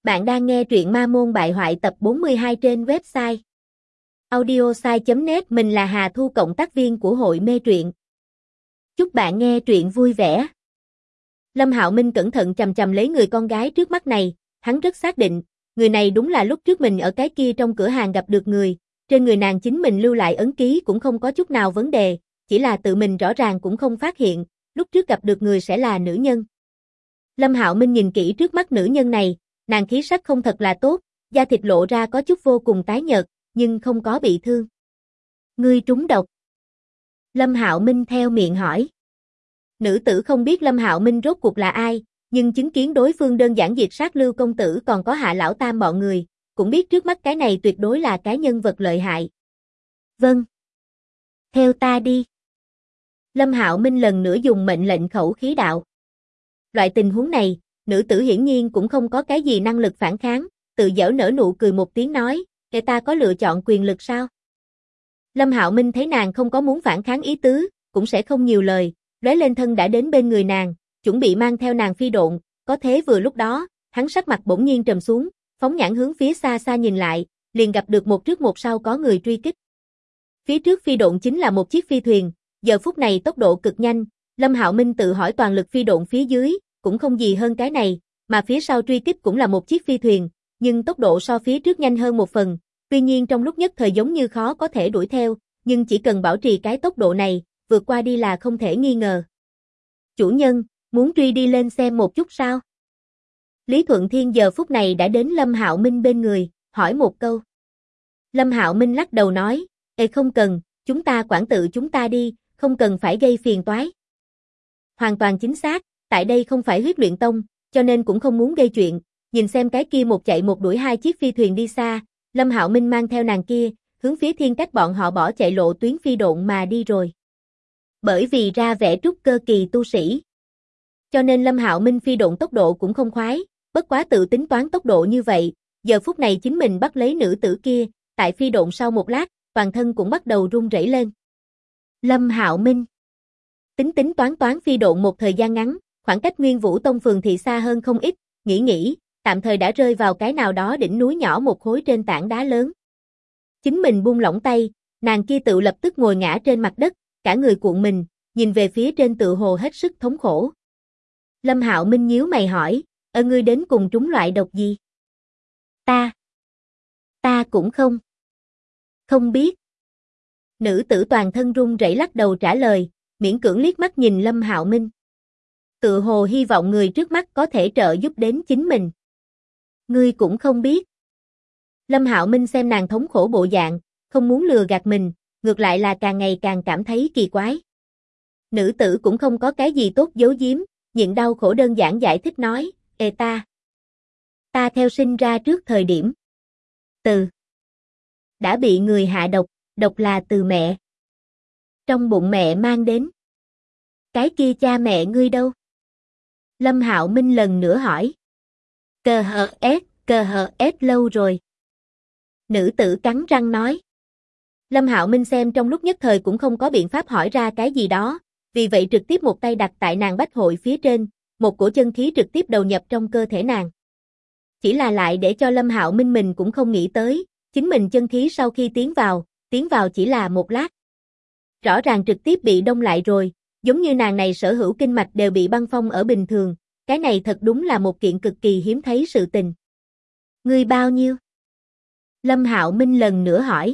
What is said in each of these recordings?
Bạn đang nghe truyện Ma Môn Bại Hoại tập 42 trên website audiosai.net. Mình là Hà Thu, cộng tác viên của hội mê truyện. Chúc bạn nghe truyện vui vẻ. Lâm Hạo Minh cẩn thận chằm chằm lấy người con gái trước mắt này, hắn rất xác định, người này đúng là lúc trước mình ở cái kia trong cửa hàng gặp được người, trên người nàng chính mình lưu lại ấn ký cũng không có chút nào vấn đề, chỉ là tự mình rõ ràng cũng không phát hiện, lúc trước gặp được người sẽ là nữ nhân. Lâm Hạo Minh nhìn kỹ trước mắt nữ nhân này, nàng khí sắc không thật là tốt, da thịt lộ ra có chút vô cùng tái nhợt, nhưng không có bị thương. Ngươi trúng độc. Lâm Hạo Minh theo miệng hỏi. Nữ tử không biết Lâm Hạo Minh rốt cuộc là ai, nhưng chứng kiến đối phương đơn giản diệt sát Lưu công tử còn có Hạ lão tam bọn người, cũng biết trước mắt cái này tuyệt đối là cái nhân vật lợi hại. Vâng. Theo ta đi. Lâm Hạo Minh lần nữa dùng mệnh lệnh khẩu khí đạo. Loại tình huống này, nữ tử hiển nhiên cũng không có cái gì năng lực phản kháng, tự giễu nở nụ cười một tiếng nói, "Kẻ ta có lựa chọn quyền lực sao?" Lâm Hạo Minh thấy nàng không có muốn phản kháng ý tứ, cũng sẽ không nhiều lời, lóe lên thân đã đến bên người nàng, chuẩn bị mang theo nàng phi độn, có thế vừa lúc đó, hắn sắc mặt bỗng nhiên trầm xuống, phóng nhãn hướng phía xa xa nhìn lại, liền gặp được một trước một sau có người truy kích. Phía trước phi độn chính là một chiếc phi thuyền, giờ phút này tốc độ cực nhanh, Lâm Hạo Minh tự hỏi toàn lực phi độn phía dưới, cũng không gì hơn cái này, mà phía sau truy kích cũng là một chiếc phi thuyền, nhưng tốc độ so phía trước nhanh hơn một phần, tuy nhiên trong lúc nhất thời giống như khó có thể đuổi theo, nhưng chỉ cần bảo trì cái tốc độ này, vượt qua đi là không thể nghi ngờ. Chủ nhân, muốn truy đi lên xem một chút sao? Lý Thuận Thiên giờ phút này đã đến Lâm Hạo Minh bên người, hỏi một câu. Lâm Hạo Minh lắc đầu nói, không cần, chúng ta quản tự chúng ta đi, không cần phải gây phiền toái. Hoàn toàn chính xác, tại đây không phải huyết luyện tông, cho nên cũng không muốn gây chuyện, nhìn xem cái kia một chạy một đuổi hai chiếc phi thuyền đi xa, Lâm Hạo Minh mang theo nàng kia, hướng phía thiên cách bọn họ bỏ chạy lộ tuyến phi độn mà đi rồi. Bởi vì ra vẻ trúc cơ kỳ tu sĩ, cho nên Lâm Hạo Minh phi độn tốc độ cũng không khoái, bất quá tự tính toán tốc độ như vậy, giờ phút này chính mình bắt lấy nữ tử kia, tại phi độn sau một lát, toàn thân cũng bắt đầu run rẩy lên. Lâm Hạo Minh tính toán phi độn một thời gian ngắn, khoảng cách Nguyên Vũ Tông phường thị xa hơn không ít, nghĩ, tạm thời đã rơi vào cái nào đó đỉnh núi nhỏ một khối trên tảng đá lớn. Chính mình buông lỏng tay, nàng kia tự lập tức ngồi ngã trên mặt đất, cả người cuộn mình, nhìn về phía trên tự hồ hết sức thống khổ. Lâm Hạo Minh nhíu mày hỏi, ngươi đến cùng trúng loại độc gì? Ta cũng không biết. Nữ tử toàn thân run rẩy lắc đầu trả lời, miễn cưỡng liếc mắt nhìn Lâm Hạo Minh. Tự hồ hy vọng người trước mắt có thể trợ giúp đến chính mình. Ngươi cũng không biết. Lâm Hạo Minh xem nàng thống khổ bộ dạng, không muốn lừa gạt mình, ngược lại là càng ngày càng cảm thấy kỳ quái. Nữ tử cũng không có cái gì tốt giấu giếm, nhịn đau khổ đơn giản giải thích nói, ta theo sinh ra trước thời điểm. Đã bị người hạ độc, độc là từ mẹ. Trong bụng mẹ mang đến. Cái kia cha mẹ ngươi đâu? Lâm Hạo Minh lần nữa hỏi. CHS lâu rồi. Nữ tử cắn răng nói. Lâm Hạo Minh xem trong lúc nhất thời cũng không có biện pháp hỏi ra cái gì đó, vì vậy trực tiếp một tay đặt tại nàng bách hội phía trên, một cổ chân khí trực tiếp đầu nhập trong cơ thể nàng. Chỉ là lại để cho Lâm Hạo Minh mình cũng không nghĩ tới, chính mình chân khí sau khi tiến vào chỉ là một lát. Rõ ràng trực tiếp bị đông lại rồi, giống như nàng này sở hữu kinh mạch đều bị băng phong ở bình thường, cái này thật đúng là một kiện cực kỳ hiếm thấy sự tình. Ngươi bao nhiêu? Lâm Hạo Minh lần nữa hỏi.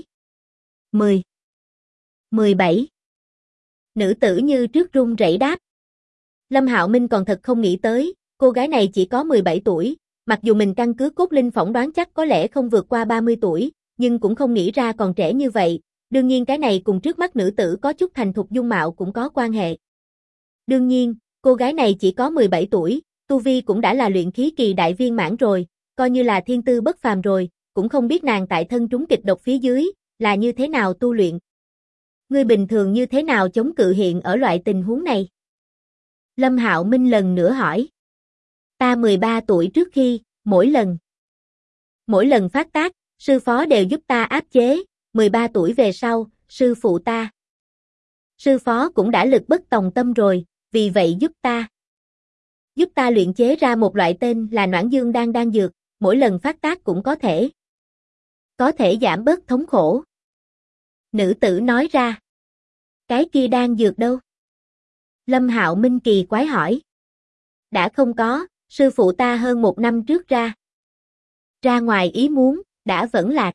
17. Nữ tử như trước run rẩy đáp. Lâm Hạo Minh còn thật không nghĩ tới, cô gái này chỉ có 17 tuổi, mặc dù mình căn cứ cốt linh phỏng đoán chắc có lẽ không vượt qua 30 tuổi, nhưng cũng không nghĩ ra còn trẻ như vậy, đương nhiên cái này cùng trước mắt nữ tử có chút thành thục dung mạo cũng có quan hệ. Đương nhiên, cô gái này chỉ có 17 tuổi, tu vi cũng đã là luyện khí kỳ đại viên mãn rồi, coi như là thiên tư bất phàm rồi, cũng không biết nàng tại thân trúng kịch độc phía dưới, là như thế nào tu luyện. Ngươi bình thường như thế nào chống cự hiện ở loại tình huống này? Lâm Hạo Minh lần nữa hỏi. Ta 13 tuổi trước khi, mỗi lần phát tác, sư phó đều giúp ta áp chế, 13 tuổi về sau, sư phó cũng đã lực bất tòng tâm rồi, vì vậy giúp ta luyện chế ra một loại tên là Noãn Dương đan dược, mỗi lần phát tác cũng có thể giảm bớt thống khổ. Nữ tử nói ra. Cái kia đan dược đâu? Lâm Hạo Minh kỳ quái hỏi. Đã không có, sư phụ ta hơn 1 năm trước ra ngoài ý muốn, đã vẫn lạc.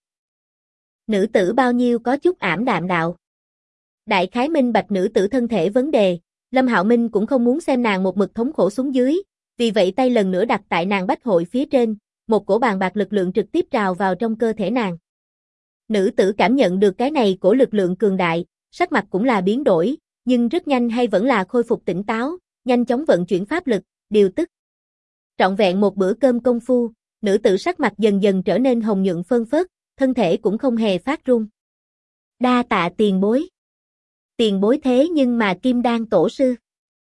Nữ tử bao nhiêu có chút ảm đạm đạo. Đại khái minh bạch nữ tử thân thể vấn đề, Lâm Hạo Minh cũng không muốn xem nàng một mực thống khổ xuống dưới, vì vậy tay lần nữa đặt tại nàng bách hội phía trên, một cổ bàn bạc lực lượng trực tiếp trào vào trong cơ thể nàng. Nữ tử cảm nhận được cái này cổ lực lượng cường đại, sắc mặt cũng là biến đổi, nhưng rất nhanh hay vẫn là khôi phục tỉnh táo, nhanh chóng vận chuyển pháp lực, điều tức. Trọn vẹn một bữa cơm công phu, nữ tử sắc mặt dần dần trở nên hồng nhuận phơn phớt, thân thể cũng không hề phát run. Đa tạ tiền bối. Tiền bối thế nhưng mà Kim Đan tổ sư.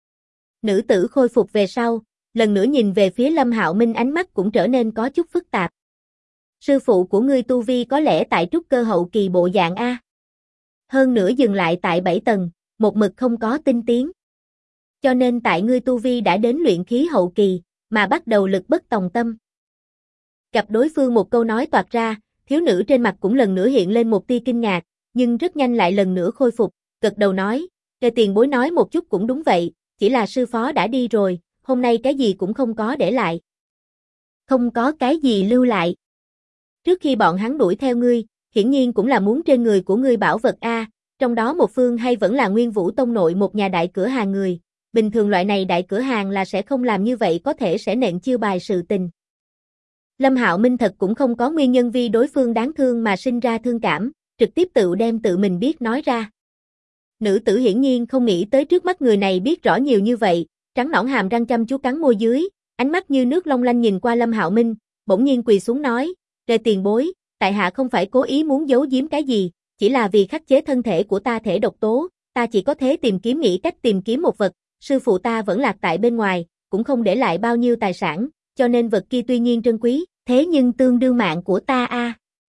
Nữ tử khôi phục về sau, lần nữa nhìn về phía Lâm Hạo Minh ánh mắt cũng trở nên có chút phức tạp. Sư phụ của ngươi tu vi có lẽ tại trúc cơ hậu kỳ bộ dạng A. Hơn nữa dừng lại tại 7 tầng, một mực không có tinh tiến. Cho nên tại ngươi tu vi đã đến luyện khí hậu kỳ, mà bắt đầu lực bất tòng tâm. Gặp đối phương một câu nói toạc ra, thiếu nữ trên mặt cũng lần nữa hiện lên một tia kinh ngạc, nhưng rất nhanh lại lần nữa khôi phục, gật đầu nói, "Kề tiền bối nói một chút cũng đúng vậy, chỉ là sư phó đã đi rồi, hôm nay cái gì cũng không có để lại." Không có cái gì lưu lại. Trước khi bọn hắn đuổi theo ngươi, hiển nhiên cũng là muốn trên người của ngươi bảo vật A, trong đó một phương hay vẫn là Nguyên Vũ Tông nội một nhà đại cửa hàng người, bình thường loại này đại cửa hàng là sẽ không làm như vậy, có thể sẽ nện chiêu bài sự tình. Lâm Hạo Minh thật cũng không có nguyên nhân vì đối phương đáng thương mà sinh ra thương cảm, trực tiếp tự đem tự mình biết nói ra. Nữ tử hiển nhiên không nghĩ tới trước mắt người này biết rõ nhiều như vậy, trắng nõn hàm răng chăm chú cắn môi dưới, ánh mắt như nước long lanh nhìn qua Lâm Hạo Minh, bỗng nhiên quỳ xuống nói, "Kề tiền bối, tại hạ không phải cố ý muốn giấu giếm cái gì, chỉ là vì khắc chế thân thể của ta thể độc tố, ta chỉ có thế nghĩ cách tìm kiếm một vật, sư phụ ta vẫn lạc tại bên ngoài, cũng không để lại bao nhiêu tài sản, cho nên vật kia tuy nhiên trân quý, thế nhưng tương đương mạng của ta a."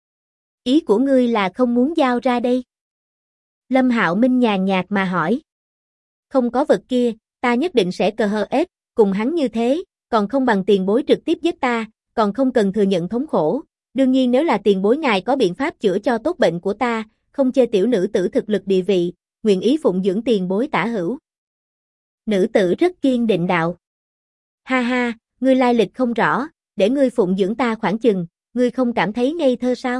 Ý của ngươi là không muốn giao ra đây? Lâm Hạo Minh nhàn nhạt mà hỏi. Không có vật kia, ta nhất định sẽ cờ hờ ép, cùng hắn như thế, còn không bằng tiền bối trực tiếp giết ta, còn không cần thừa nhận thống khổ. Đương nhiên nếu là tiền bối ngài có biện pháp chữa cho tốt bệnh của ta, không chê tiểu nữ tử thực lực địa vị, nguyện ý phụng dưỡng tiền bối tả hữu. Nữ tử rất kiên định đạo. Ha ha, ngươi lai lịch không rõ, để ngươi phụng dưỡng ta khoảng chừng, ngươi không cảm thấy ngây thơ sao?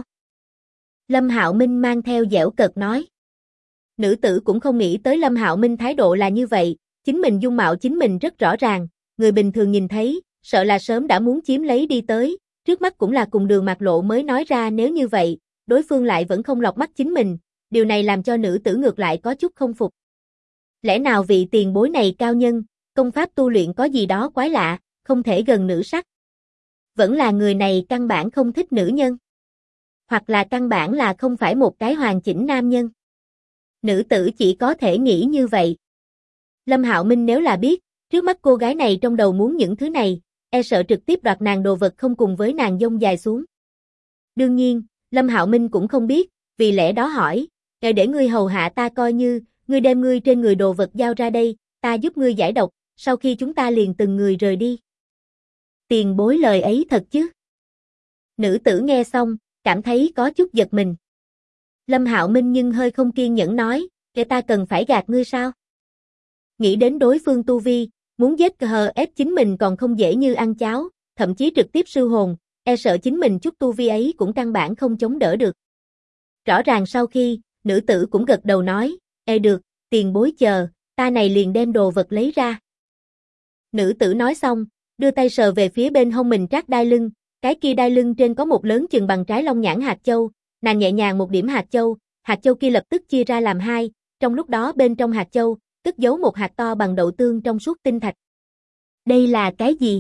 Lâm Hạo Minh mang theo giễu cợt nói. Nữ tử cũng không nghĩ tới Lâm Hạo Minh thái độ là như vậy, chính mình dung mạo chính mình rất rõ ràng, người bình thường nhìn thấy, sợ là sớm đã muốn chiếm lấy đi tới, trước mắt cũng là cùng đường mạt lộ mới nói ra nếu như vậy, đối phương lại vẫn không lọt mắt chính mình, điều này làm cho nữ tử ngược lại có chút không phục. Lẽ nào vị tiền bối này cao nhân, công pháp tu luyện có gì đó quái lạ, không thể gần nữ sắc? Vẫn là người này căn bản không thích nữ nhân? Hoặc là căn bản là không phải một cái hoàn chỉnh nam nhân? Nữ tử chỉ có thể nghĩ như vậy. Lâm Hạo Minh nếu là biết, trước mắt cô gái này trong đầu muốn những thứ này, e sợ trực tiếp đoạt nàng đồ vật không cùng với nàng dông dài xuống. Đương nhiên, Lâm Hạo Minh cũng không biết, vì lẽ đó hỏi, để ngươi hầu hạ ta coi như, ngươi đem ngươi trên người đồ vật giao ra đây, ta giúp ngươi giải độc, sau khi chúng ta liền từng người rời đi. Tiền bối lời ấy thật chứ? Nữ tử nghe xong, cảm thấy có chút giật mình. Lâm Hạo Minh nhưng hơi không kiên nhẫn nói, ta cần phải gạt ngươi sao? Nghĩ đến đối phương tu vi, muốn giết hờ ép chính mình còn không dễ như ăn cháo, thậm chí trực tiếp sư hồn, e sợ chính mình chút tu vi ấy cũng căn bản không chống đỡ được. Rõ ràng sau khi, nữ tử cũng gật đầu nói, được, tiền bối chờ, ta này liền đem đồ vật lấy ra. Nữ tử nói xong, đưa tay sờ về phía bên hông mình trát đai lưng, cái kia đai lưng trên có một lớn chừng bằng trái long nhãn hạt châu, nàng nhẹ nhàng một điểm hạt châu kia lập tức chia ra làm hai, trong lúc đó bên trong hạt châu, cất giấu một hạt to bằng đậu tương trong suốt tinh thạch. Đây là cái gì?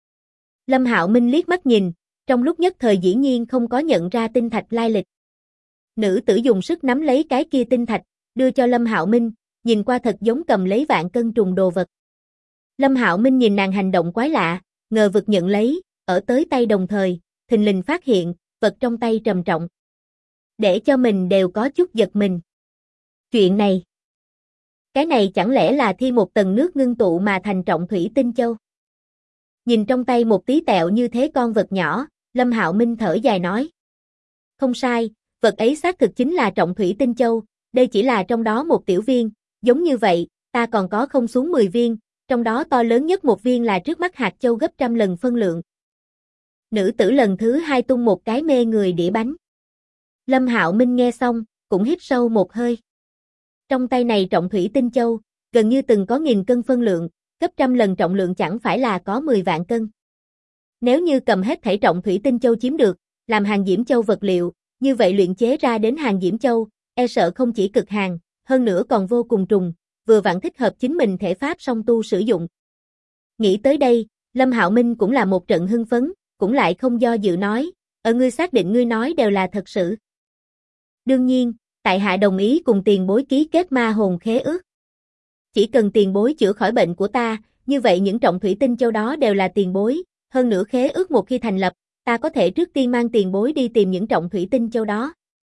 Lâm Hạo Minh liếc mắt nhìn, trong lúc nhất thời dĩ nhiên không có nhận ra tinh thạch lai lịch. Nữ tử dùng sức nắm lấy cái kia tinh thạch, đưa cho Lâm Hạo Minh, nhìn qua thật giống cầm lấy vạn cân trùng đồ vật. Lâm Hạo Minh nhìn nàng hành động quái lạ, ngờ vực nhận lấy, ở tới tay đồng thời, thình lình phát hiện, vật trong tay trầm trọng. Để cho mình đều có chút giật mình. Chuyện này, cái này chẳng lẽ là thi một tầng nước ngưng tụ mà thành trọng thủy tinh châu? Nhìn trong tay một tí tẹo như thế con vật nhỏ, Lâm Hạo Minh thở dài nói. Không sai, vật ấy xác thực chính là trọng thủy tinh châu, đây chỉ là trong đó một tiểu viên, giống như vậy, ta còn có không xuống 10 viên, trong đó to lớn nhất một viên là trước mắt hạt châu gấp trăm lần phân lượng. Nữ tử lần thứ hai tung một cái mê người đĩa bánh. Lâm Hạo Minh nghe xong, cũng hít sâu một hơi. Trong tay này trọng thủy tinh châu, gần như từng có 1000 cân phân lượng, gấp trăm lần trọng lượng chẳng phải là có 10 vạn cân. Nếu như cầm hết thảy trọng thủy tinh châu chiếm được, làm hàng diễm châu vật liệu, như vậy luyện chế ra đến hàng diễm châu, e sợ không chỉ cực hàng, hơn nữa còn vô cùng trùng, vừa vặn thích hợp chính mình thể pháp song tu sử dụng. Nghĩ tới đây, Lâm Hạo Minh cũng là một trận hưng phấn, cũng lại không do dự nói, ngươi xác định ngươi nói đều là thật sự. Đương nhiên, tại hạ đồng ý cùng tiền bối ký kết ma hồn khế ước. Chỉ cần tiền bối chữa khỏi bệnh của ta, như vậy những trọng thủy tinh châu đó đều là tiền bối, hơn nữa khế ước một khi thành lập, ta có thể trước tiên mang tiền bối đi tìm những trọng thủy tinh châu đó.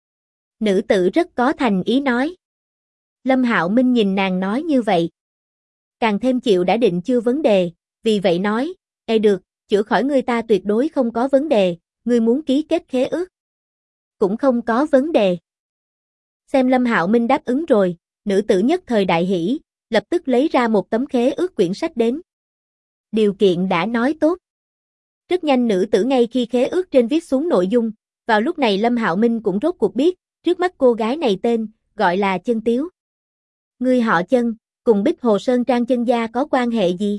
Nữ tử rất có thành ý nói. Lâm Hạo Minh nhìn nàng nói như vậy. Càng thêm chịu đã định chưa vấn đề, vì vậy nói, được, chữa khỏi ngươi ta tuyệt đối không có vấn đề, ngươi muốn ký kết khế ước. Cũng không có vấn đề. Xem Lâm Hạo Minh đáp ứng rồi, nữ tử nhất thời đại hỉ, lập tức lấy ra một tấm khế ước quyển sách đến. Điều kiện đã nói tốt. Rất nhanh nữ tử ngay khi khế ước trên viết xuống nội dung, vào lúc này Lâm Hạo Minh cũng rốt cuộc biết, trước mắt cô gái này tên, gọi là Chân Tiếu. Ngươi họ Chân, cùng Bích Hồ Sơn Trang Chân gia có quan hệ gì?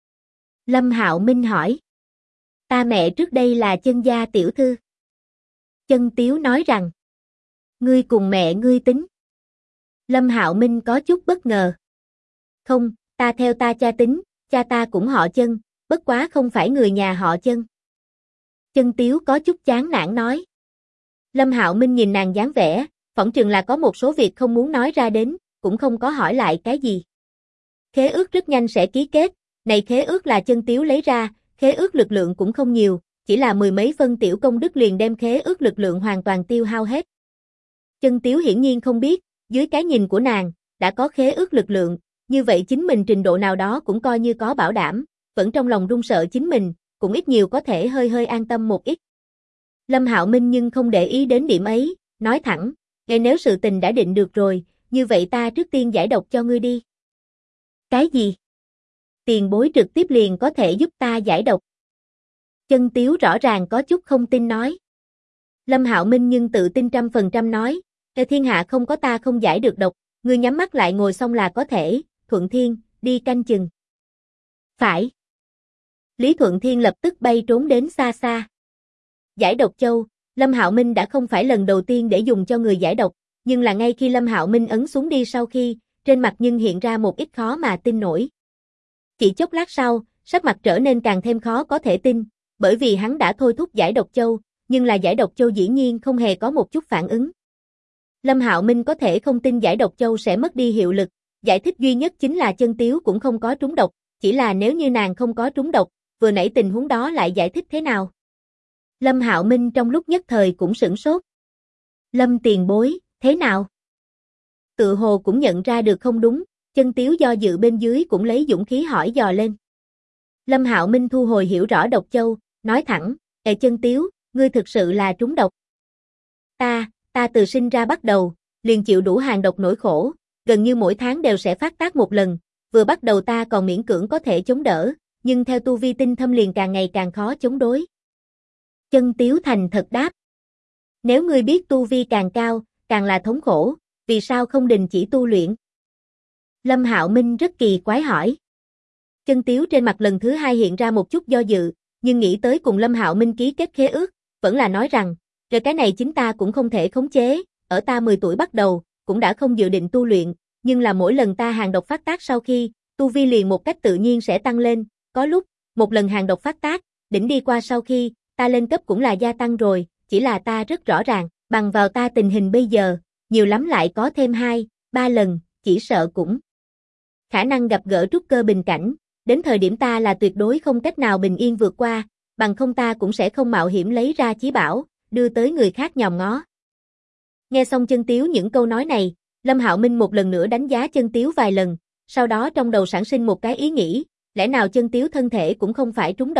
Lâm Hạo Minh hỏi. Ta mẹ trước đây là Chân gia tiểu thư. Chân Tiếu nói rằng. Ngươi cùng mẹ ngươi tính. Lâm Hạo Minh có chút bất ngờ. Không, ta theo ta cha tính, cha ta cũng họ Chân, bất quá không phải người nhà họ Chân. Chân Tiếu có chút chán nản nói. Lâm Hạo Minh nhìn nàng dáng vẻ, phỏng chừng là có một số việc không muốn nói ra đến, cũng không có hỏi lại cái gì. Khế ước rất nhanh sẽ ký kết, này khế ước là Chân Tiếu lấy ra, khế ước lực lượng cũng không nhiều, chỉ là 10 mấy phân tiểu công đức liền đem khế ước lực lượng hoàn toàn tiêu hao hết. Chân Tiếu hiển nhiên không biết, dưới cái nhìn của nàng, đã có khế ước lực lượng, như vậy chính mình trình độ nào đó cũng coi như có bảo đảm, vẫn trong lòng run sợ chính mình, cũng ít nhiều có thể hơi hơi an tâm một ít. Lâm Hạo Minh nhưng không để ý đến điểm ấy, nói thẳng, nếu sự tình đã định được rồi, như vậy ta trước tiên giải độc cho ngươi đi. Cái gì? Tiền bối trực tiếp liền có thể giúp ta giải độc. Chân Tiếu rõ ràng có chút không tin nói. Lâm Hạo Minh nhưng tự tin 100% nói, thiên hạ không có ta không giải được độc, ngươi nhắm mắt lại ngồi xong là có thể, Thuận Thiên, đi canh chừng. Phải. Lý Thuận Thiên lập tức bay trốn đến xa xa. Giải độc châu, Lâm Hạo Minh đã không phải lần đầu tiên để dùng cho người giải độc, nhưng là ngay khi Lâm Hạo Minh ấn xuống đi sau khi, trên mặt nhưng hiện ra một ít khó mà tin nổi. Chỉ chốc lát sau, sắc mặt trở nên càng thêm khó có thể tin, bởi vì hắn đã thôi thúc giải độc châu, nhưng là giải độc châu dĩ nhiên không hề có một chút phản ứng. Lâm Hạo Minh có thể không tin giải độc châu sẽ mất đi hiệu lực, giải thích duy nhất chính là Chân Tiếu cũng không có trúng độc, chỉ là nếu như nàng không có trúng độc, vừa nãy tình huống đó lại giải thích thế nào? Lâm Hạo Minh trong lúc nhất thời cũng sửng sốt. Lâm tiền bối, thế nào? Tự hồ cũng nhận ra được không đúng, Chân Tiếu do dự bên dưới cũng lấy dũng khí hỏi dò lên. Lâm Hạo Minh thu hồi hiểu rõ độc châu, nói thẳng, Chân Tiếu, ngươi thực sự là trúng độc. Ta từ sinh ra bắt đầu, liền chịu đủ hàng độc nỗi khổ, gần như mỗi tháng đều sẽ phát tác một lần, vừa bắt đầu ta còn miễn cưỡng có thể chống đỡ, nhưng theo tu vi tinh thâm liền càng ngày càng khó chống đối. Chân Tiếu thành thật đáp. Nếu ngươi biết tu vi càng cao, càng là thống khổ, vì sao không đình chỉ tu luyện? Lâm Hạo Minh rất kỳ quái hỏi. Chân Tiếu trên mặt lần thứ hai hiện ra một chút do dự, nhưng nghĩ tới cùng Lâm Hạo Minh ký kết khế ước, vẫn là nói rằng, rồi cái này chính ta cũng không thể khống chế, ở ta 10 tuổi bắt đầu, cũng đã không dự định tu luyện, nhưng là mỗi lần ta hàng độc phát tác sau khi, tu vi liền một cách tự nhiên sẽ tăng lên, có lúc, một lần hàng độc phát tác, đỉnh đi qua sau khi, ta lên cấp cũng là gia tăng rồi, chỉ là ta rất rõ ràng, bằng vào ta tình hình bây giờ, nhiều lắm lại có thêm 2, 3 lần, chỉ sợ cũng khả năng gặp gỡ trúc cơ bình cảnh, đến thời điểm ta là tuyệt đối không cách nào bình yên vượt qua, bằng không ta cũng sẽ không mạo hiểm lấy ra chí bảo, đưa tới người khác nhòm ngó. Nghe xong Chân Tiếu những câu nói này, Lâm Hạo Minh một lần nữa đánh giá Chân Tiếu vài lần, sau đó trong đầu sản sinh một cái ý nghĩ, lẽ nào Chân Tiếu thân thể cũng không phải trúng độc,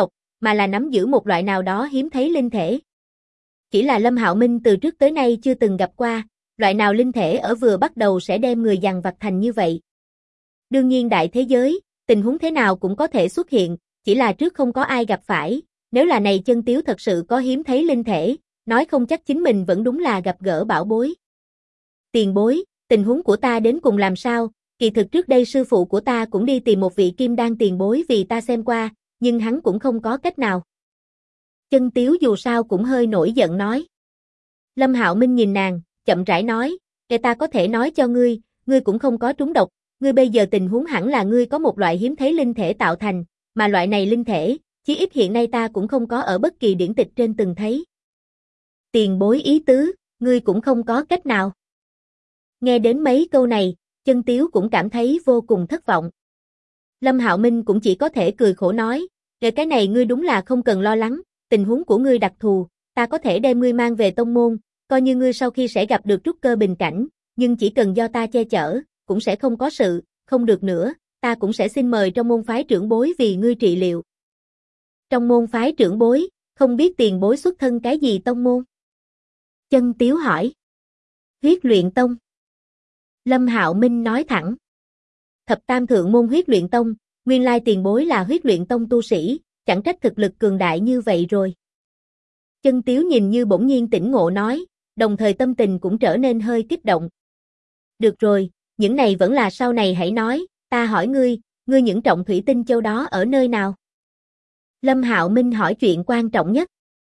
mà là nắm giữ một loại nào đó hiếm thấy linh thể. Chỉ là Lâm Hạo Minh từ trước tới nay chưa từng gặp qua, loại nào linh thể ở vừa bắt đầu sẽ đem người dằn vặt thành như vậy. Đương nhiên đại thế giới, tình huống thế nào cũng có thể xuất hiện, chỉ là trước không có ai gặp phải, nếu là này Chân Tiếu thật sự có hiếm thấy linh thể, nói không chắc chính mình vẫn đúng là gặp gỡ bảo bối. Tiền bối, tình huống của ta đến cùng làm sao, kỳ thực trước đây sư phụ của ta cũng đi tìm một vị kim đan tiền bối vì ta xem qua, nhưng hắn cũng không có cách nào. Chân Tiếu dù sao cũng hơi nổi giận nói. Lâm Hạo Minh nhìn nàng, chậm rãi nói, để ta có thể nói cho ngươi, ngươi cũng không có trúng độc, ngươi bây giờ tình huống hẳn là ngươi có một loại hiếm thấy linh thể tạo thành, mà loại này linh thể, chí ít hiện nay ta cũng không có ở bất kỳ điển tịch trên từng thấy. Tiền bối ý tứ, ngươi cũng không có cách nào. Nghe đến mấy câu này, Chân Tiếu cũng cảm thấy vô cùng thất vọng. Lâm Hạo Minh cũng chỉ có thể cười khổ nói, cái này ngươi đúng là không cần lo lắng, tình huống của ngươi đặc thù, ta có thể đem ngươi mang về tông môn, coi như ngươi sau khi sẽ gặp được trúc cơ bình cảnh, nhưng chỉ cần do ta che chở, cũng sẽ không có sự, không được nữa, ta cũng sẽ xin mời trong môn phái trưởng bối vì ngươi trị liệu. Trong môn phái trưởng bối, không biết tiền bối xuất thân cái gì tông môn? Chân Tiếu hỏi. Huyết luyện tông. Lâm Hạo Minh nói thẳng. Thập tam thượng môn huyết luyện tông, nguyên lai tiền bối là huyết luyện tông tu sĩ, chẳng trách thực lực cường đại như vậy rồi. Chân Tiếu nhìn như bỗng nhiên tỉnh ngộ nói, đồng thời tâm tình cũng trở nên hơi kích động. Được rồi, những này vẫn là sau này hãy nói, ta hỏi ngươi, ngươi những trọng thủy tinh châu đó ở nơi nào? Lâm Hạo Minh hỏi chuyện quan trọng nhất.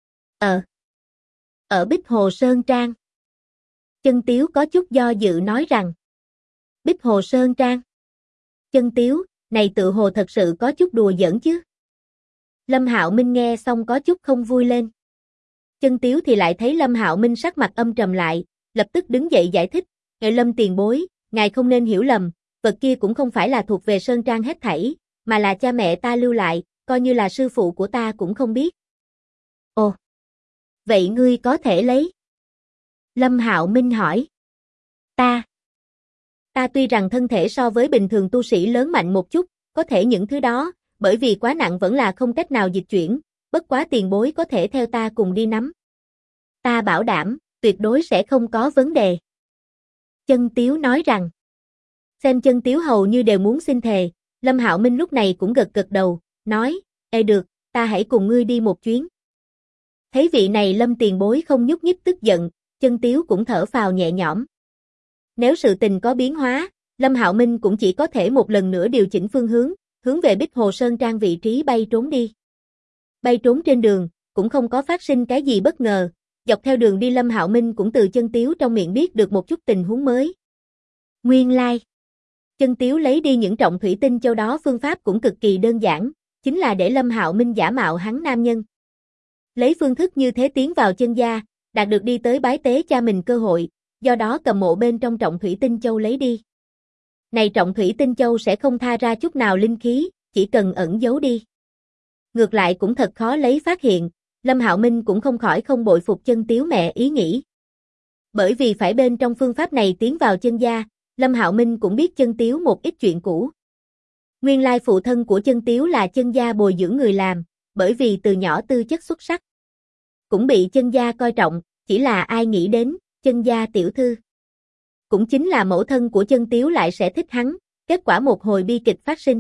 Ở Bích Hồ Sơn Trang. Chân Tiếu có chút do dự nói rằng. Bích Hồ Sơn Trang. Chân Tiếu, này tự hồ thật sự có chút đùa giỡn chứ. Lâm Hạo Minh nghe xong có chút không vui lên. Chân Tiếu thì lại thấy Lâm Hạo Minh sắc mặt âm trầm lại, lập tức đứng dậy giải thích, Lâm tiền bối, ngài không nên hiểu lầm, vật kia cũng không phải là thuộc về Sơn Trang hết thảy, mà là cha mẹ ta lưu lại, coi như là sư phụ của ta cũng không biết. Ồ, vậy ngươi có thể lấy? Lâm Hạo Minh hỏi. Ta tuy rằng thân thể so với bình thường tu sĩ lớn mạnh một chút, có thể những thứ đó, bởi vì quá nặng vẫn là không cách nào dịch chuyển, bất quá tiền bối có thể theo ta cùng đi nắm. Ta bảo đảm, tuyệt đối sẽ không có vấn đề. Chân Tiếu nói rằng. Xem Chân Tiếu hầu như đều muốn xin thề, Lâm Hạo Minh lúc này cũng gật gật đầu, nói, ê được, ta hãy cùng ngươi đi một chuyến. Thấy vị này Lâm tiền bối không nhúc nhích tức giận, Chân Tiếu cũng thở phào nhẹ nhõm. Nếu sự tình có biến hóa, Lâm Hạo Minh cũng chỉ có thể một lần nữa điều chỉnh phương hướng về Bích Hồ Sơn Trang vị trí bay trốn đi. Bay trốn trên đường, cũng không có phát sinh cái gì bất ngờ, dọc theo đường đi Lâm Hạo Minh cũng từ Chân Tiếu trong miệng biết được một chút tình huống mới. Nguyên lai, Chân Tiếu lấy đi những trọng thủy tinh châu đó phương pháp cũng cực kỳ đơn giản, chính là để Lâm Hạo Minh giả mạo hắn nam nhân. Lấy phương thức như thế tiến vào chân gia, đạt được đi tới bái tế cha mình cơ hội, do đó cầm mộ bên trong trọng thủy tinh châu lấy đi. Này trọng thủy tinh châu sẽ không tha ra chút nào linh khí, chỉ cần ẩn giấu đi. Ngược lại cũng thật khó lấy phát hiện, Lâm Hạo Minh cũng không khỏi không bội phục Chân Tiếu mẹ ý nghĩ. Bởi vì phải bên trong phương pháp này tiến vào chân gia, Lâm Hạo Minh cũng biết Chân Tiếu một ít chuyện cũ. Nguyên lai phụ thân của Chân Tiếu là chân gia bồi dưỡng người làm, bởi vì từ nhỏ tư chất xuất sắc. Cũng bị chân gia coi trọng, chỉ là ai nghĩ đến, chân gia tiểu thư. Cũng chính là mẫu thân của Chân Tiếu lại sẽ thích hắn, kết quả một hồi bi kịch phát sinh.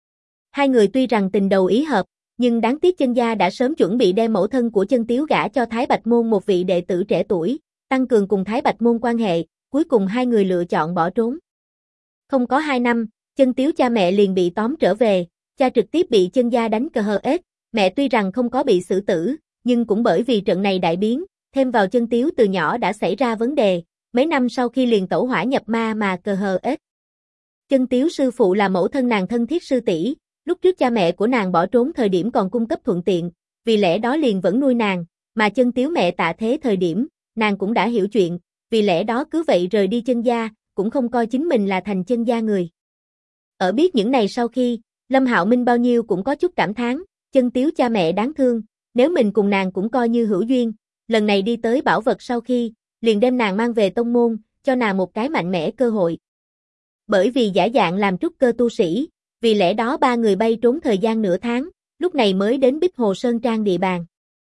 Hai người tuy rằng tình đầu ý hợp, nhưng đáng tiếc chân gia đã sớm chuẩn bị đem mẫu thân của Chân Tiếu gả cho Thái Bạch Môn một vị đệ tử trẻ tuổi, tăng cường cùng Thái Bạch Môn quan hệ, cuối cùng hai người lựa chọn bỏ trốn. Không có 2 năm, Chân Tiếu cha mẹ liền bị tóm trở về, cha trực tiếp bị chân gia đánh cờ hờ ết, mẹ tuy rằng không có bị xử tử, nhưng cũng bởi vì trận này đại biến, thêm vào Chân Tiếu từ nhỏ đã xảy ra vấn đề, mấy năm sau khi liền tẩu hỏa nhập ma mà cờ hờ ết. Chân Tiếu sư phụ là mẫu thân nàng thân thiết sư tỷ, lúc trước cha mẹ của nàng bỏ trốn thời điểm còn cung cấp thuận tiện, vì lẽ đó liền vẫn nuôi nàng, mà Chân Tiếu mẹ tạ thế thời điểm, nàng cũng đã hiểu chuyện, vì lẽ đó cứ vậy rời đi chân gia, cũng không coi chính mình là thành chân gia người. Ở biết những này sau khi, Lâm Hạo Minh bao nhiêu cũng có chút cảm thán, Chân Tiếu cha mẹ đáng thương, nếu mình cùng nàng cũng coi như hữu duyên, lần này đi tới bảo vật sau khi, liền đem nàng mang về tông môn, cho nàng một cái mạnh mẽ cơ hội. Bởi vì giả dạng làm trúc cơ tu sĩ, vì lẽ đó ba người bay trốn thời gian nửa tháng, lúc này mới đến Bích Hồ Sơn Trang địa bàn.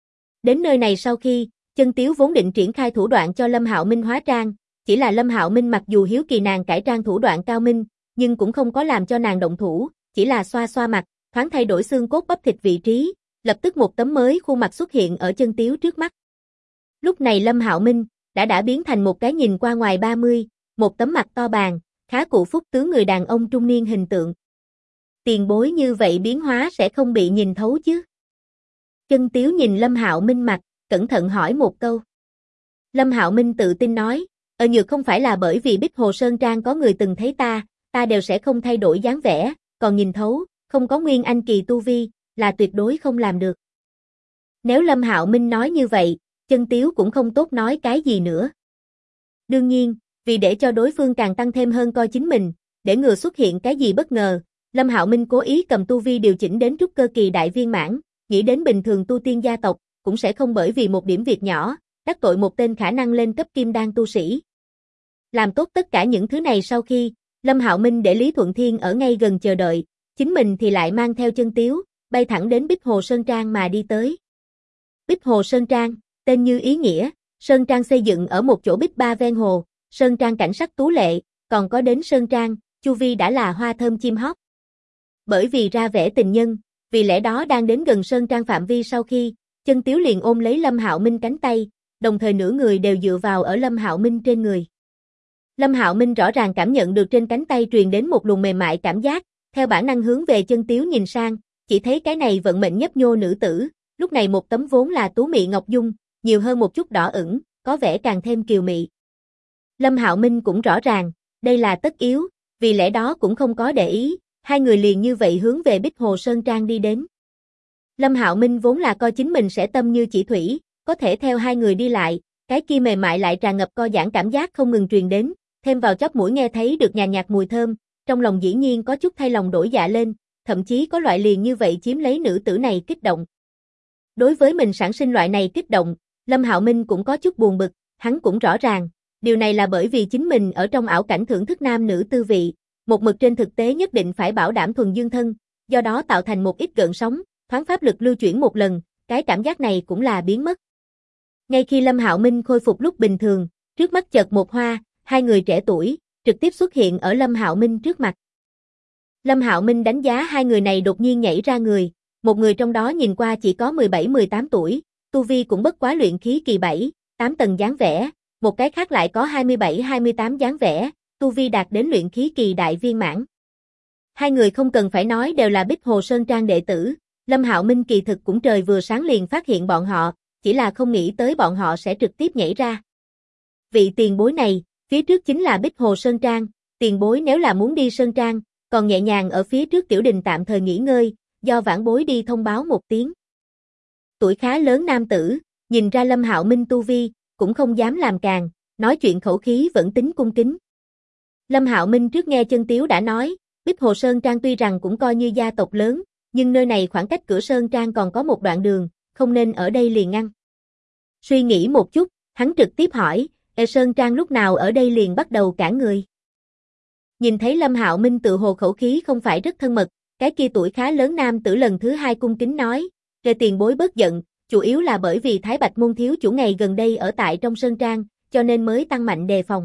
Đến nơi này sau khi, Chân Tiếu vốn định triển khai thủ đoạn cho Lâm Hạo Minh hóa trang, chỉ là Lâm Hạo Minh mặc dù hiếu kỳ nàng cải trang thủ đoạn cao minh, nhưng cũng không có làm cho nàng động thủ, chỉ là xoa xoa mặt, thoáng thay đổi xương cốt bắp thịt vị trí, lập tức một tấm mới khuôn mặt xuất hiện ở Chân Tiếu trước mắt. Lúc này Lâm Hạo Minh đã biến thành một cái nhìn qua ngoài 30, một tấm mặt to bàn, khá cụ phúc tướng người đàn ông trung niên hình tượng. Tiền bối như vậy biến hóa sẽ không bị nhìn thấu chứ? Chân Tiếu nhìn Lâm Hạo Minh mặt, cẩn thận hỏi một câu. Lâm Hạo Minh tự tin nói, nhược không phải là bởi vì Bích Hồ Sơn Trang có người từng thấy ta đều sẽ không thay đổi dáng vẻ, còn nhìn thấu, không có nguyên anh kỳ tu vi, là tuyệt đối không làm được. Nếu Lâm Hạo Minh nói như vậy, Chân Tiếu cũng không tốt nói cái gì nữa. Đương nhiên, vì để cho đối phương càng tăng thêm hơn coi chính mình, để ngừa xuất hiện cái gì bất ngờ, Lâm Hạo Minh cố ý cầm tu vi điều chỉnh đến trúc cơ kỳ đại viên mãn, nghĩ đến bình thường tu tiên gia tộc, cũng sẽ không bởi vì một điểm việc nhỏ, đắc tội một tên khả năng lên cấp kim đan tu sĩ. Làm tốt tất cả những thứ này sau khi, Lâm Hạo Minh để Lý Thuận Thiên ở ngay gần chờ đợi, chính mình thì lại mang theo Chân Tiếu, bay thẳng đến Bích Hồ Sơn Trang mà đi tới. Bích Hồ Sơn Trang, tên như ý nghĩa, Sơn Trang xây dựng ở một chỗ bích ba ven hồ, Sơn Trang cảnh sắc tú lệ, còn có đến Sơn Trang, chu vi đã là hoa thơm chim hót. Bởi vì ra vẻ tình nhân, vì lẽ đó đang đến gần Sơn Trang phạm vi sau khi, Chân Tiếu liền ôm lấy Lâm Hạo Minh cánh tay, đồng thời nửa người đều dựa vào ở Lâm Hạo Minh trên người. Lâm Hạo Minh rõ ràng cảm nhận được trên cánh tay truyền đến một luồng mềm mại cảm giác, theo bản năng hướng về Chân Tiếu nhìn sang, chỉ thấy cái này vận mệnh nhấp nhô nữ tử, lúc này một tấm vốn là tú mị ngọc dung, nhiều hơn một chút đỏ ửng, có vẻ càng thêm kiều mị. Lâm Hạo Minh cũng rõ ràng, đây là tất yếu, vì lẽ đó cũng không có để ý, hai người liền như vậy hướng về Bích Hồ Sơn Trang đi đến. Lâm Hạo Minh vốn là coi chính mình sẽ tâm như chỉ thủy, có thể theo hai người đi lại, cái kia mềm mại lại tràn ngập co giãn cảm giác không ngừng truyền đến, thêm vào chóp mũi nghe thấy được nhàn nhạt mùi thơm, trong lòng dĩ nhiên có chút thay lòng đổi dạ lên, thậm chí có loại liền như vậy chiếm lấy nữ tử này kích động. Đối với mình sản sinh loại này kích động, Lâm Hạo Minh cũng có chút buồn bực, hắn cũng rõ ràng, điều này là bởi vì chính mình ở trong ảo cảnh thưởng thức nam nữ tư vị, một mực trên thực tế nhất định phải bảo đảm thuần dương thân, do đó tạo thành một ít gợn sóng, thoáng pháp lực lưu chuyển một lần, cái cảm giác này cũng là biến mất. Ngay khi Lâm Hạo Minh khôi phục lúc bình thường, trước mắt chợt một hoa, hai người trẻ tuổi, trực tiếp xuất hiện ở Lâm Hạo Minh trước mặt. Lâm Hạo Minh đánh giá hai người này đột nhiên nhảy ra người, một người trong đó nhìn qua chỉ có 17-18 tuổi, tu vi cũng bất quá luyện khí kỳ 7, 8 tầng dáng vẻ, một cái khác lại có 27-28 dáng vẻ, tu vi đạt đến luyện khí kỳ đại viên mãn. Hai người không cần phải nói đều là Bích Hồ Sơn Trang đệ tử, Lâm Hạo Minh kỳ thực cũng trời vừa sáng liền phát hiện bọn họ, chỉ là không nghĩ tới bọn họ sẽ trực tiếp nhảy ra. Vị tiền bối này, phía trước chính là Bích Hồ Sơn Trang, tiền bối nếu là muốn đi Sơn Trang, còn nhẹ nhàng ở phía trước tiểu đình tạm thời nghỉ ngơi, do vãn bối đi thông báo một tiếng. Tuổi khá lớn nam tử, nhìn ra Lâm Hạo Minh tu vi, cũng không dám làm càng, nói chuyện khẩu khí vẫn tính cung kính. Lâm Hạo Minh trước nghe Chân Tiếu đã nói, Bích Hồ Sơn Trang tuy rằng cũng coi như gia tộc lớn, nhưng nơi này khoảng cách cửa Sơn Trang còn có một đoạn đường, không nên ở đây liền ngăn. Suy nghĩ một chút, hắn trực tiếp hỏi, Sơn Trang lúc nào ở đây liền bắt đầu cản người. Nhìn thấy Lâm Hạo Minh tự hồ khẩu khí không phải rất thân mật, cái kia tuổi khá lớn nam tử lần thứ hai cung kính nói, tiền bối bớt giận, chủ yếu là bởi vì Thái Bạch môn thiếu chủ ngày gần đây ở tại trong Sơn Trang, cho nên mới tăng mạnh đề phòng.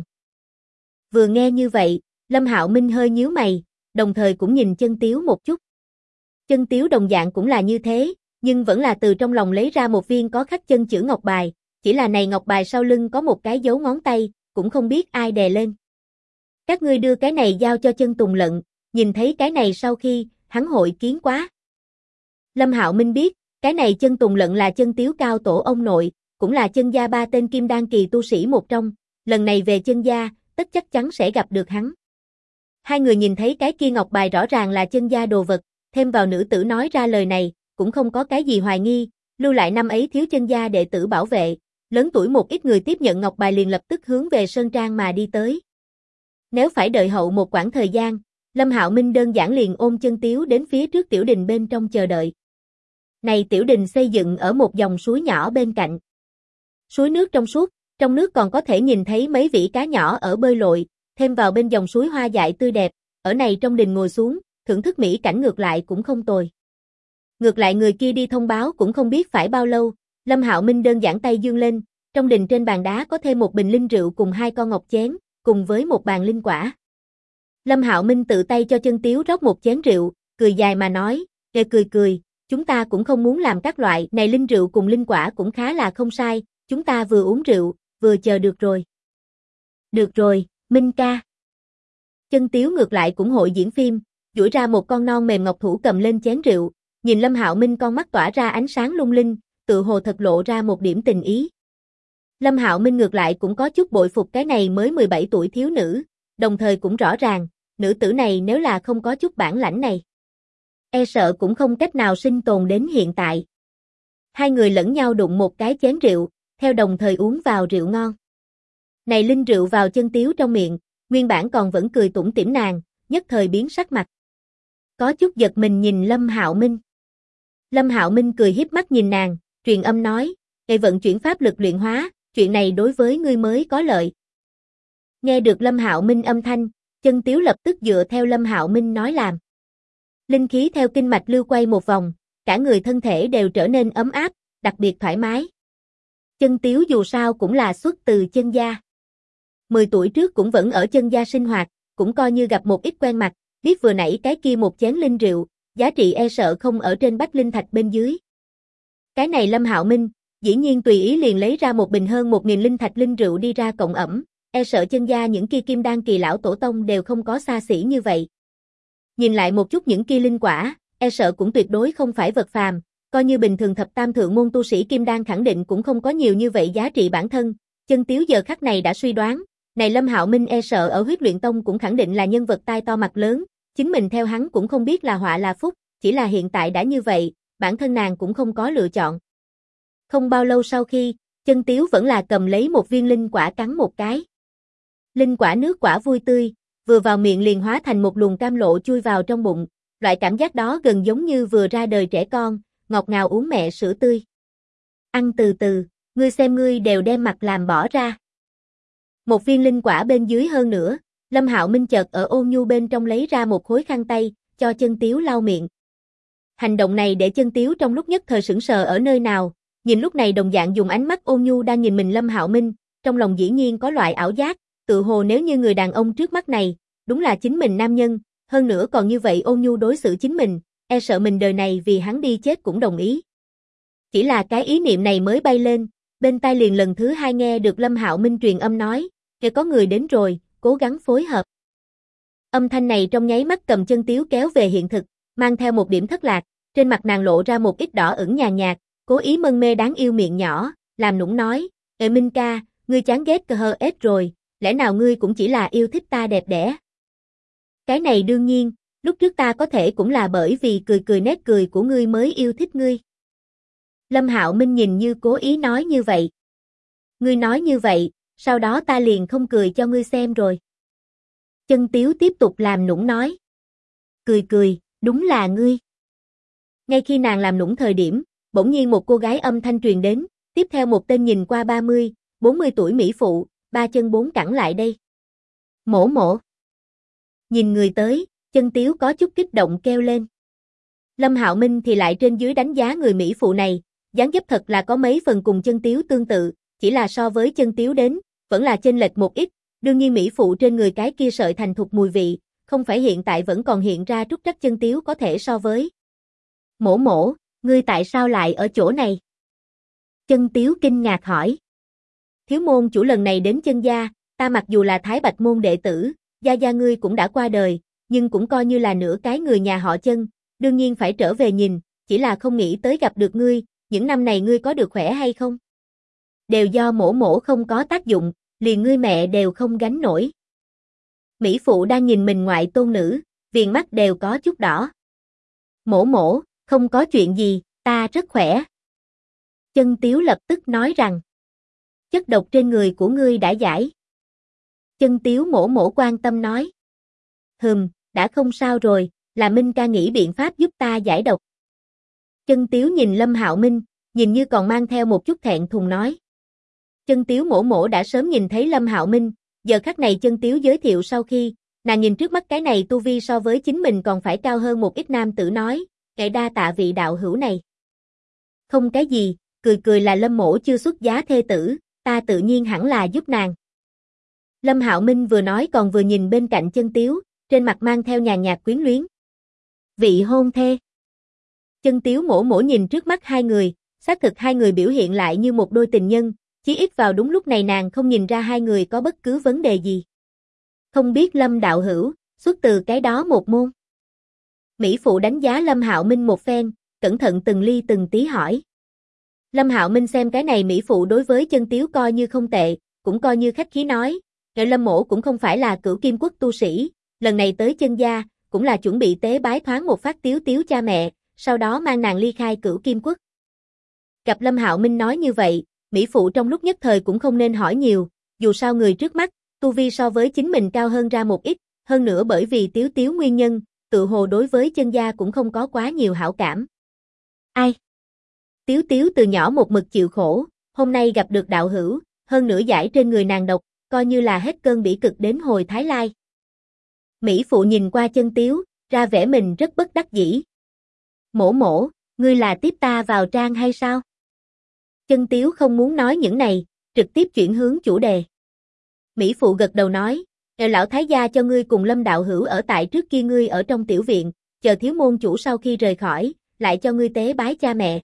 Vừa nghe như vậy, Lâm Hạo Minh hơi nhíu mày, đồng thời cũng nhìn Chân Tiếu một chút. Chân Tiếu đồng dạng cũng là như thế, nhưng vẫn là từ trong lòng lấy ra một viên có khắc chân chữ ngọc bài, chỉ là này ngọc bài sau lưng có một cái dấu ngón tay, cũng không biết ai đè lên. Các ngươi đưa cái này giao cho Chân Tùng Lận, nhìn thấy cái này sau khi, hắn hội kiến quá. Lâm Hạo Minh biết, cái này Chân Tùng Lận là Chân Tiếu cao tổ ông nội, cũng là Chân gia ba tên kim đan kỳ tu sĩ một trong, lần này về Chân gia, tất chắc chắn sẽ gặp được hắn. Hai người nhìn thấy cái kia ngọc bài rõ ràng là Chân gia đồ vật, thêm vào nữ tử nói ra lời này, cũng không có cái gì hoài nghi, lưu lại năm ấy thiếu Chân gia đệ tử bảo vệ, lớn tuổi một ít người tiếp nhận ngọc bài liền lập tức hướng về Sơn Trang mà đi tới. Nếu phải đợi hậu một quãng thời gian, Lâm Hạo Minh đơn giản liền ôm Chân Tiếu đến phía trước tiểu đình bên trong chờ đợi. Này tiểu đình xây dựng ở một dòng suối nhỏ bên cạnh. Suối nước trong suốt, trong nước còn có thể nhìn thấy mấy vĩ cá nhỏ ở bơi lội, thêm vào bên dòng suối hoa dại tươi đẹp, ở này trong đình ngồi xuống, thưởng thức mỹ cảnh ngược lại cũng không tồi. Ngược lại người kia đi thông báo cũng không biết phải bao lâu, Lâm Hạo Minh đơn giản tay giương lên, trong đình trên bàn đá có thêm một bình linh rượu cùng 2 con ngọc chén, cùng với một bàn linh quả. Lâm Hạo Minh tự tay cho Chân Tiếu rót một chén rượu, cười dài mà nói, cười, chúng ta cũng không muốn làm các loại này linh rượu cùng linh quả cũng khá là không sai, chúng ta vừa uống rượu, vừa chờ được rồi. Được rồi, Minh ca. Chân Tiếu ngược lại cũng hội diễn phim, duỗi ra một con non mềm ngọc thủ cầm lên chén rượu, nhìn Lâm Hạo Minh con mắt tỏa ra ánh sáng lung linh, tự hồ thật lộ ra một điểm tình ý. Lâm Hạo Minh ngược lại cũng có chút bội phục cái này mới 17 tuổi thiếu nữ, đồng thời cũng rõ ràng, nữ tử này nếu là không có chút bản lãnh này, e sợ cũng không cách nào sinh tồn đến hiện tại. Hai người lẫn nhau đụng một cái chén rượu, theo đồng thời uống vào rượu ngon. Này linh rượu vào Chân Tiếu trong miệng, nguyên bản còn vẫn cười tủm tỉm nàng, nhất thời biến sắc mặt. Có chút giật mình nhìn Lâm Hạo Minh. Lâm Hạo Minh cười híp mắt nhìn nàng, truyền âm nói, "Ngài vận chuyển pháp lực luyện hóa, chuyện này đối với ngươi mới có lợi." Nghe được Lâm Hạo Minh âm thanh, Chân Tiếu lập tức dựa theo Lâm Hạo Minh nói làm. Linh khí theo kinh mạch lưu quay một vòng, cả người thân thể đều trở nên ấm áp, đặc biệt thoải mái. Chân Tiếu dù sao cũng là xuất từ Chân gia. 10 tuổi trước cũng vẫn ở Chân gia sinh hoạt, cũng coi như gặp một ít quen mặt, biết vừa nãy cái kia một chén linh rượu, giá trị e sợ không ở trên Bách Linh Thạch bên dưới. Cái này Lâm Hạo Minh, dĩ nhiên tùy ý liền lấy ra một bình hơn 1000 linh thạch linh rượu đi ra cộng ẩm, e sợ Chân gia những kia kim đan kỳ lão tổ tông đều không có xa xỉ như vậy. Nhìn lại một chút những kia linh quả, e sợ cũng tuyệt đối không phải vật phàm, coi như bình thường thập tam thượng môn tu sĩ kim đan khẳng định cũng không có nhiều như vậy giá trị bản thân. Chân Tiếu giờ khắc này đã suy đoán, này Lâm Hạo Minh e sợ ở Huyết Luyện Tông cũng khẳng định là nhân vật tai to mặt lớn, chính mình theo hắn cũng không biết là họa là phúc, chỉ là hiện tại đã như vậy, bản thân nàng cũng không có lựa chọn. Không bao lâu sau khi, Chân Tiếu vẫn là cầm lấy một viên linh quả cắn một cái. Linh quả nước quả vui tươi, vừa vào miệng liền hóa thành một luồng cam lộ chui vào trong bụng, loại cảm giác đó gần giống như vừa ra đời trẻ con, ngọt ngào uống mẹ sữa tươi. Ăn từ từ, ngươi xem ngươi đều đem mặt làm bỏ ra. Một viên linh quả bên dưới hơn nữa, Lâm Hạo Minh chợt ở ôn nhu bên trong lấy ra một khối khăn tay, cho Chân Tiếu lau miệng. Hành động này để Chân Tiếu trong lúc nhất thời sững sờ ở nơi nào, nhìn lúc này đồng dạng dùng ánh mắt ôn nhu đang nhìn mình Lâm Hạo Minh, trong lòng dĩ nhiên có loại ảo giác, tự hồ nếu như người đàn ông trước mắt này, đúng là chính mình nam nhân, hơn nữa còn như vậy ôn nhu đối xử chính mình, e sợ mình đời này vì hắn đi chết cũng đồng ý. Chỉ là cái ý niệm này mới bay lên, bên tai liền lần thứ 2 nghe được Lâm Hạo Minh truyền âm nói, "Kìa có người đến rồi, cố gắng phối hợp." Âm thanh này trong nháy mắt cầm Chân Tiếu kéo về hiện thực, mang theo một điểm thất lạc, trên mặt nàng lộ ra một ít đỏ ửng nhàn nhạt, cố ý mân mê đáng yêu miệng nhỏ, làm nũng nói, Minh ca, ngươi chán ghét cờ hờ ết rồi, lẽ nào ngươi cũng chỉ là yêu thích ta đẹp đẽ?" Cái này đương nhiên, lúc trước ta có thể cũng là bởi vì cười nét cười của ngươi mới yêu thích ngươi. Lâm Hạo Minh nhìn như cố ý nói như vậy. Ngươi nói như vậy, sau đó ta liền không cười cho ngươi xem rồi. Chân Tiếu tiếp tục làm nũng nói. Cười, đúng là ngươi. Ngay khi nàng làm nũng thời điểm, bỗng nhiên một cô gái âm thanh truyền đến, tiếp theo một tên nhìn qua 30, 40 tuổi mỹ phụ, 3 chân 4 cẳng lại đây. Mổ mổ. Nhìn người tới, Chân Tiếu có chút kích động kêu lên. Lâm Hạo Minh thì lại trên dưới đánh giá người mỹ phụ này, dáng dấp thật là có mấy phần cùng Chân Tiếu tương tự, chỉ là so với Chân Tiếu đến, vẫn là chênh lệch một ít, đương nhiên mỹ phụ trên người cái kia sợi thành thục mùi vị, không phải hiện tại vẫn còn hiện ra trúc trắc Chân Tiếu có thể so với. Mổ mổ, ngươi tại sao lại ở chỗ này? Chân Tiếu kinh ngạc hỏi. Thiếu môn chủ lần này đến Chân gia, ta mặc dù là Thái Bạch môn đệ tử, gia ngươi cũng đã qua đời, nhưng cũng coi như là nửa cái người nhà họ Chân, đương nhiên phải trở về nhìn, chỉ là không nghĩ tới gặp được ngươi, những năm này ngươi có được khỏe hay không? Đều do mổ mổ không có tác dụng, liền ngươi mẹ đều không gánh nổi. Mỹ phụ đang nhìn mình ngoại tôn nữ, viền mắt đều có chút đỏ. Mổ mổ, không có chuyện gì, ta rất khỏe. Chân Tiếu lập tức nói rằng, chất độc trên người của ngươi đã giải. Chân Tiếu mổ mổ quan tâm nói, đã không sao rồi, là Minh ca nghĩ biện pháp giúp ta giải độc. Chân Tiếu nhìn Lâm Hạo Minh, nhìn như còn mang theo một chút thẹn thùng nói. Chân Tiếu mổ mổ đã sớm nhìn thấy Lâm Hạo Minh, giờ khắc này Chân Tiếu giới thiệu sau khi, nàng nhìn trước mắt cái này tu vi so với chính mình còn phải cao hơn một ít nam tử nói, Ngài đa tạ vị đạo hữu này. Không cái gì, cười cười là Lâm mỗ chưa xuất giá thê tử, ta tự nhiên hẳn là giúp nàng. Lâm Hạo Minh vừa nói còn vừa nhìn bên cạnh Chân Tiếu, trên mặt mang theo nhàn nhạt quyến luyến. Vị hôn thê. Chân Tiếu mổ mổ nhìn trước mắt hai người, xác thực hai người biểu hiện lại như một đôi tình nhân, chí ít vào đúng lúc này nàng không nhìn ra hai người có bất cứ vấn đề gì. Không biết Lâm đạo hữu, xuất từ cái đó một môn. Mỹ phụ đánh giá Lâm Hạo Minh một phen, cẩn thận từng ly từng tí hỏi. Lâm Hạo Minh xem cái này Mỹ phụ đối với Chân Tiếu coi như không tệ, cũng coi như khách khí nói, Ngài Lâm mỗ cũng không phải là Cửu Kim Quốc tu sĩ, lần này tới Chân gia, cũng là chuẩn bị tế bái thoáng một phát Tiếu Tiếu cha mẹ, sau đó mang nàng ly khai Cửu Kim Quốc. Gặp Lâm Hạo Minh nói như vậy, Mỹ phụ trong lúc nhất thời cũng không nên hỏi nhiều, dù sao người trước mắt, tu vi so với chính mình cao hơn ra một ít, hơn nữa bởi vì Tiếu Tiếu nguyên nhân, tự hồ đối với Chân gia cũng không có quá nhiều hảo cảm. Ai? Tiếu Tiếu từ nhỏ một mực chịu khổ, hôm nay gặp được đạo hữu, hơn nữa giải trên người nàng độc, coi như là hết cơn bỉ cực đến hồi Thái Lai. Mỹ phụ nhìn qua Chân Tiếu, ra vẻ mình rất bất đắc dĩ. Mổ mổ, ngươi là tiếp ta vào trang hay sao? Chân Tiếu không muốn nói những này, trực tiếp chuyển hướng chủ đề. Mỹ phụ gật đầu nói, lão thái gia cho ngươi cùng Lâm đạo hữu ở tại trước kia ngươi ở trong tiểu viện, chờ thiếu môn chủ sau khi rời khỏi, lại cho ngươi tế bái cha mẹ.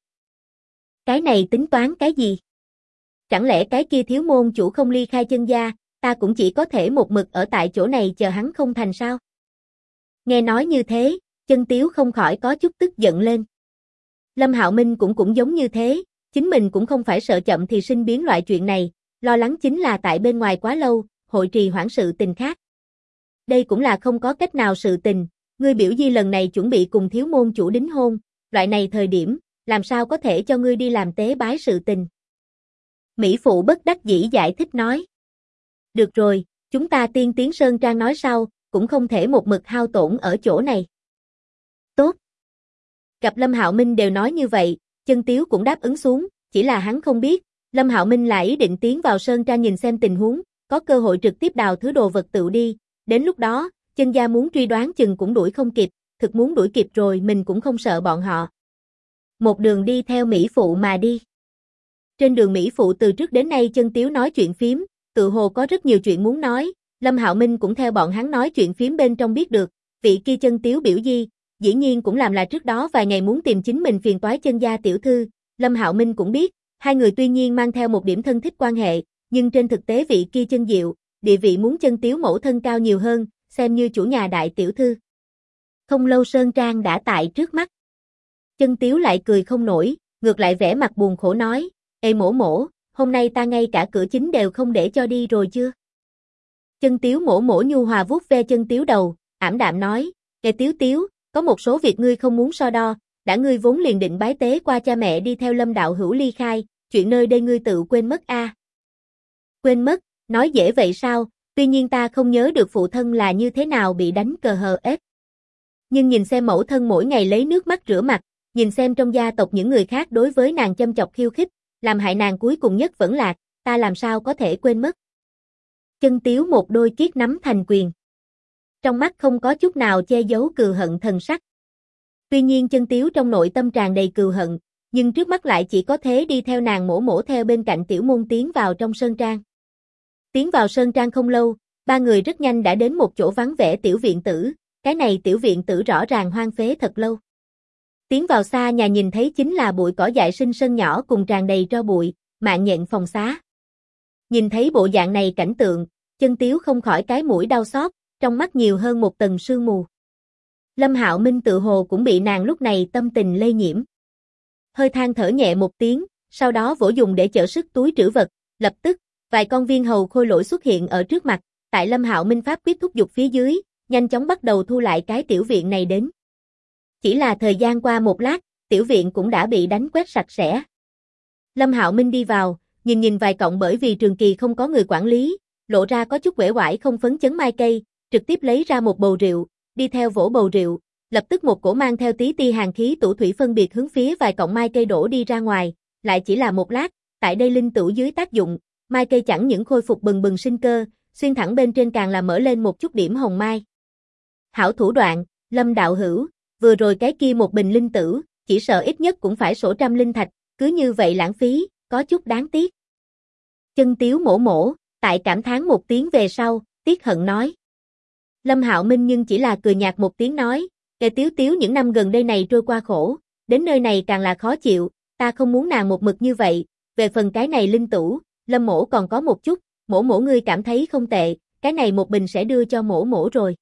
Cái này tính toán cái gì? Chẳng lẽ cái kia thiếu môn chủ không ly khai Chân gia, ta cũng chỉ có thể một mực ở tại chỗ này chờ hắn không thành sao? Nghe nói như thế, Chân Tiếu không khỏi có chút tức giận lên. Lâm Hạo Minh cũng giống như thế, chính mình cũng không phải sợ chậm thì sinh biến loại chuyện này, lo lắng chính là tại bên ngoài quá lâu, hội trì hoãn sự tình khác. Đây cũng là không có cách nào sự tình, ngươi biểu di lần này chuẩn bị cùng thiếu môn chủ đính hôn, loại này thời điểm, làm sao có thể cho ngươi đi làm tế bái sự tình. Mỹ phụ bất đắc dĩ giải thích nói. Được rồi, chúng ta tiên tiến sơn trang nói sau, cũng không thể một mực hao tổn ở chỗ này. Tốt. Gặp Lâm Hạo Minh đều nói như vậy, Chân Tiếu cũng đáp ứng xuống, chỉ là hắn không biết, Lâm Hạo Minh là ý định tiến vào sơn trang nhìn xem tình huống, có cơ hội trực tiếp đào thứ đồ vật tựu đi, đến lúc đó, Chân gia muốn truy đoán chừng cũng đuổi không kịp, thực muốn đuổi kịp rồi mình cũng không sợ bọn họ. Một đường đi theo Mỹ phụ mà đi. Trên đường Mỹ phụ từ trước đến nay Chân Tiếu nói chuyện phiếm, tự hồ có rất nhiều chuyện muốn nói, Lâm Hạo Minh cũng theo bọn hắn nói chuyện phiếm bên trong biết được, vị kia Chân Tiếu biểu di, dĩ nhiên cũng làm là trước đó vài ngày muốn tìm chính mình phiền toái Chân gia tiểu thư, Lâm Hạo Minh cũng biết, hai người tuy nhiên mang theo một điểm thân thích quan hệ, nhưng trên thực tế vị kia Chân Diệu, địa vị muốn Chân Tiếu mẫu thân cao nhiều hơn, xem như chủ nhà đại tiểu thư. Không lâu sơn trang đã tại trước mắt. Chân Tiếu lại cười không nổi, ngược lại vẻ mặt buồn khổ nói, ê mổ mổ, hôm nay ta ngay cả cửa chính đều không để cho đi rồi chưa? Chân Tiếu mổ mổ nhu hòa vuốt ve Chân Tiếu đầu, ảm đạm nói, ê Tiếu Tiếu, có một số việc ngươi không muốn so đo, đã ngươi vốn liền định bái tế qua cha mẹ đi theo Lâm đạo hữu ly khai, chuyện nơi đây ngươi tự quên mất a. Quên mất, nói dễ vậy sao, tuy nhiên ta không nhớ được phụ thân là như thế nào bị đánh cờ hờ ép. Nhưng nhìn xem mẫu thân mỗi ngày lấy nước mắt rửa mặt, nhìn xem trong gia tộc những người khác đối với nàng châm chọc khiêu khích, làm hại nàng cuối cùng nhất vẫn lạc, ta làm sao có thể quên mất. Chân Tiếu một đôi kiết nắm thành quyền. Trong mắt không có chút nào che giấu cừu hận thần sắc. Tuy nhiên Chân Tiếu trong nội tâm tràn đầy cừu hận, nhưng trước mắt lại chỉ có thế đi theo nàng mổ mổ theo bên cạnh tiểu môn tiến vào trong sơn trang. Tiến vào sơn trang không lâu, ba người rất nhanh đã đến một chỗ vắng vẻ tiểu viện tử, cái này tiểu viện tử rõ ràng hoang phế thật lâu. Tiến vào xa nhà nhìn thấy chính là bụi cỏ dại sinh sân nhỏ cùng tràn đầy tro bụi, mạng nhện phòng xá. Nhìn thấy bộ dạng này cảnh tượng, Chân Tiếu không khỏi cái mũi đau xót, trong mắt nhiều hơn một tầng sương mù. Lâm Hạo Minh tự hồ cũng bị nàng lúc này tâm tình lây nhiễm. Hơi than thở nhẹ một tiếng, sau đó vỗ dùng để chở sức túi trữ vật, lập tức, vài con viên hầu khôi lỗi xuất hiện ở trước mặt, tại Lâm Hạo Minh pháp quyết thúc giục phía dưới, nhanh chóng bắt đầu thu lại cái tiểu viện này đến. Chỉ là thời gian qua một lát, tiểu viện cũng đã bị đánh quét sạch sẽ. Lâm Hạo Minh đi vào, nhìn vài cọng bởi vì trường kỳ không có người quản lý, lộ ra có chút uể oải không phấn chấn mai cây, trực tiếp lấy ra một bầu rượu, đi theo vỗ bầu rượu, lập tức một cổ mang theo tí ti hàn khí tủ thủy phân biệt hướng phía vài cọng mai cây đổ đi ra ngoài, lại chỉ là một lát, tại đây linh tửu dưới tác dụng, mai cây chẳng những khôi phục bừng bừng sinh cơ, xuyên thẳng bên trên càng là mở lên một chút điểm hồng mai. Hảo thủ đoạn, Lâm đạo hữu, vừa rồi cái kia một bình linh tử, chỉ sợ ít nhất cũng phải sổ trăm linh thạch, cứ như vậy lãng phí, có chút đáng tiếc. Chân Tiếu mổ mổ, tại cảm thán một tiếng về sau, tiếc hận nói. Lâm Hạo Minh nhưng chỉ là cười nhạt một tiếng nói, Tiếu Tiếu những năm gần đây này trôi qua khổ, đến nơi này càng là khó chịu, ta không muốn nàng một mực như vậy, về phần cái này linh tủ, Lâm mổ còn có một chút, mổ mổ ngươi cảm thấy không tệ, cái này một bình sẽ đưa cho mổ mổ rồi.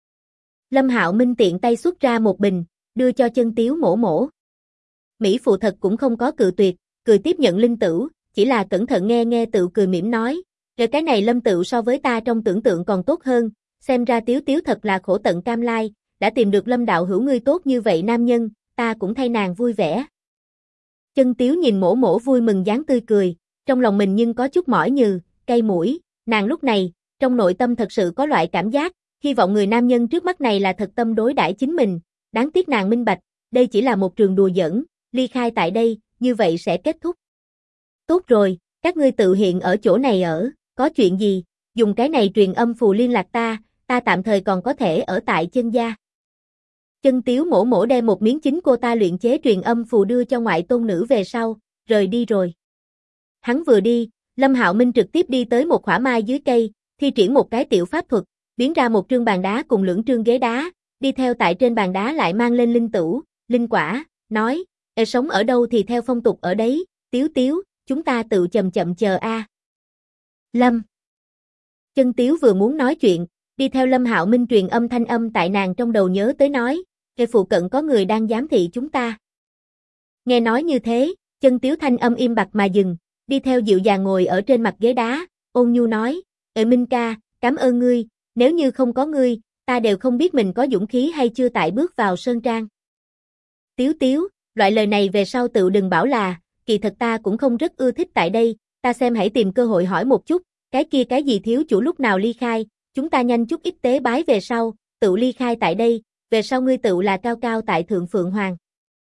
Lâm Hạo Minh tiện tay xuất ra một bình, đưa cho Chân Tiếu mổ mổ. Mỹ phụ thật cũng không có cự tuyệt, cười tiếp nhận linh tửu, chỉ là cẩn thận nghe nghe tự cười mỉm nói, rồi cái này Lâm tửu so với ta trong tưởng tượng còn tốt hơn, xem ra Tiếu Tiếu thật là khổ tận cam lai, đã tìm được Lâm đạo hữu ngươi tốt như vậy nam nhân, ta cũng thay nàng vui vẻ. Chân Tiếu nhìn mổ mổ vui mừng dáng tươi cười, trong lòng mình nhưng có chút mỏi nhừ, cay mũi, nàng lúc này, trong nội tâm thật sự có loại cảm giác, hy vọng người nam nhân trước mắt này là thật tâm đối đãi chính mình, đáng tiếc nàng minh bạch, đây chỉ là một trường đùa giỡn, ly khai tại đây, như vậy sẽ kết thúc. Tốt rồi, các ngươi tự hiện ở chỗ này ở, có chuyện gì, dùng cái này truyền âm phù liên lạc ta tạm thời còn có thể ở tại Chân gia. Chân Tiếu mổ mổ đem một miếng chính cô ta luyện chế truyền âm phù đưa cho ngoại tôn nữ về sau, rời đi rồi. Hắn vừa đi, Lâm Hạo Minh trực tiếp đi tới một khỏa mai dưới cây, thi triển một cái tiểu pháp thuật, biến ra một trương bàn đá cùng lưỡng trương ghế đá, đi theo tại trên bàn đá lại mang lên linh tửu, linh quả, nói, sống ở đâu thì theo phong tục ở đấy, Tiếu Tiếu, chúng ta tự chậm chậm chờ a. Lâm. Chân Tiếu vừa muốn nói chuyện, đi theo Lâm Hạo Minh truyền âm thanh âm tại nàng trong đầu nhớ tới nói, phụ cận có người đang giám thị chúng ta. Nghe nói như thế, Chân Tiếu thanh âm im bặt mà dừng, đi theo dịu dàng ngồi ở trên mặt ghế đá, ôn nhu nói, Minh ca, cảm ơn ngươi, nếu như không có ngươi, ta đều không biết mình có dũng khí hay chưa tại bước vào sơn trang. Tiếu Tiếu, loại lời này về sau tự đừng bảo là, kỳ thật ta cũng không rất ưa thích tại đây, ta xem hãy tìm cơ hội hỏi một chút, cái kia cái gì thiếu chủ lúc nào ly khai, chúng ta nhanh chút ít tế bái về sau, tự ly khai tại đây, về sau ngươi tự là cao cao tại thượng Phượng Hoàng.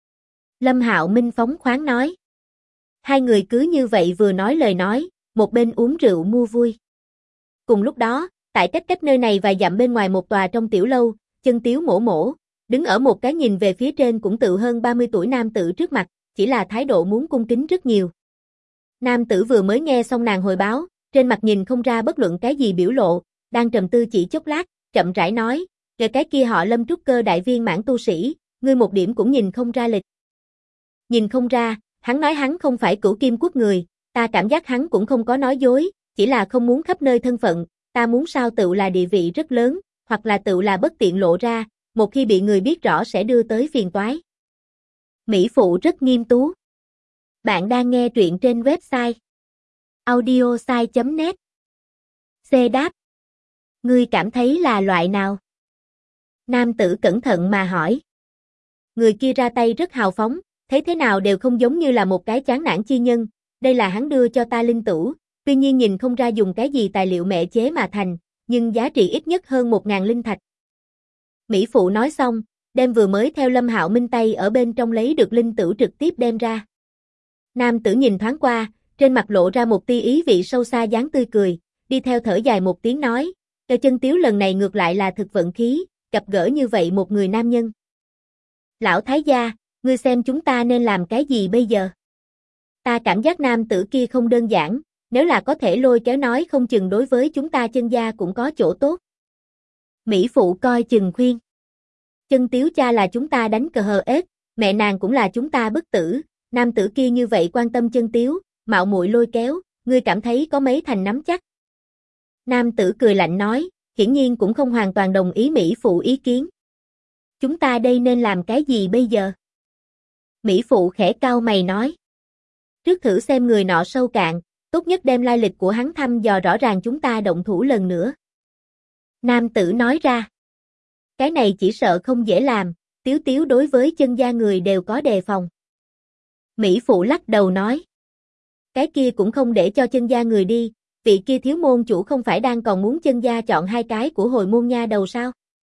Lâm Hạo Minh phóng khoáng nói. Hai người cứ như vậy vừa nói lời nói, một bên uống rượu mua vui. Cùng lúc đó, tại cách nơi này vài dặm bên ngoài một tòa trong tiểu lâu, Chân Tiếu mổ mổ, đứng ở một cái nhìn về phía trên cũng tự hơn 30 tuổi nam tử trước mặt, chỉ là thái độ muốn cung kính rất nhiều. Nam tử vừa mới nghe xong nàng hồi báo, trên mặt nhìn không ra bất luận cái gì biểu lộ, đang trầm tư chỉ chốc lát, chậm rãi nói, "Kể cái kia họ Lâm trúc cơ đại viên mãn tu sĩ, ngươi một điểm cũng nhìn không ra lịch." Nhìn không ra, hắn nói hắn không phải Cửu Kim quốc người, ta cảm giác hắn cũng không có nói dối, chỉ là không muốn khắp nơi thân phận, ta muốn sao tự là địa vị rất lớn, hoặc là tự là bất tiện lộ ra, một khi bị người biết rõ sẽ đưa tới phiền toái. Mỹ phụ rất nghiêm tú. Bạn đang nghe truyện trên website audiosai.net. C đáp. Ngươi cảm thấy là loại nào? Nam tử cẩn thận mà hỏi. Người kia ra tay rất hào phóng, thấy thế nào đều không giống như là một cái chán nản chi nhân, đây là hắn đưa cho ta linh tửu, tuy nhiên nhìn không ra dùng cái gì tài liệu mẹ chế mà thành, nhưng giá trị ít nhất hơn 1.000 linh thạch. Mỹ phụ nói xong, đem vừa mới theo Lâm Hạo Minh tay ở bên trong lấy được linh tửu trực tiếp đem ra. Nam tử nhìn thoáng qua, trên mặt lộ ra một tia ý vị sâu xa dáng tươi cười, đi theo thở dài một tiếng nói, Chân Tiếu lần này ngược lại là thực vận khí, gặp gỡ như vậy một người nam nhân. Lão thái gia, ngươi xem chúng ta nên làm cái gì bây giờ? Ta cảm giác nam tử kia không đơn giản, nếu là có thể lôi kéo nói không chừng đối với chúng ta Chân gia cũng có chỗ tốt. Mỹ phụ coi chừng khuyên. Chân Tiếu cha là chúng ta đánh cờ hờ ếch, mẹ nàng cũng là chúng ta bức tử, nam tử kia như vậy quan tâm Chân Tiếu, mạo muội lôi kéo, ngươi cảm thấy có mấy thành nắm chắc. Nam tử cười lạnh nói, hiển nhiên cũng không hoàn toàn đồng ý Mỹ phụ ý kiến. Chúng ta đây nên làm cái gì bây giờ? Mỹ phụ khẽ cau mày nói. Trước thử xem người nọ sâu cạn, tốt nhất đem lai lịch của hắn thăm dò rõ ràng chúng ta động thủ lần nữa. Nam tử nói ra. Cái này chỉ sợ không dễ làm, Tiếu Tiếu đối với Chân gia người đều có đề phòng. Mỹ phụ lắc đầu nói. Cái kia cũng không để cho Chân gia người đi, vị kia thiếu môn chủ không phải đang còn muốn Chân gia chọn hai cái của hồi môn nha đầu sao?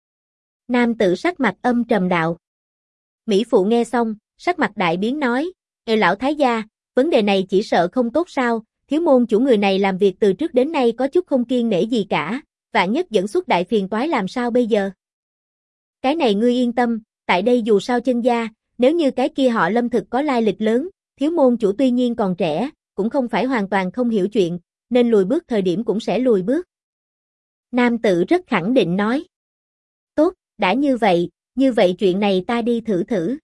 Nam tử sắc mặt âm trầm đạo. Mỹ phụ nghe xong, sắc mặt đại biến nói, lão thái gia, vấn đề này chỉ sợ không tốt sao, thiếu môn chủ người này làm việc từ trước đến nay có chút không kiêng nể gì cả, vạn nhất dẫn xuất đại phiền toái làm sao bây giờ? Cái này ngươi yên tâm, tại đây dù sao chân gia, nếu như cái kia họ Lâm thực có lai lịch lớn, thiếu môn chủ tuy nhiên còn trẻ, cũng không phải hoàn toàn không hiểu chuyện, nên lùi bước thời điểm cũng sẽ lùi bước. Nam tử rất khẳng định nói. Tốt, đã như vậy chuyện này ta đi thử thử.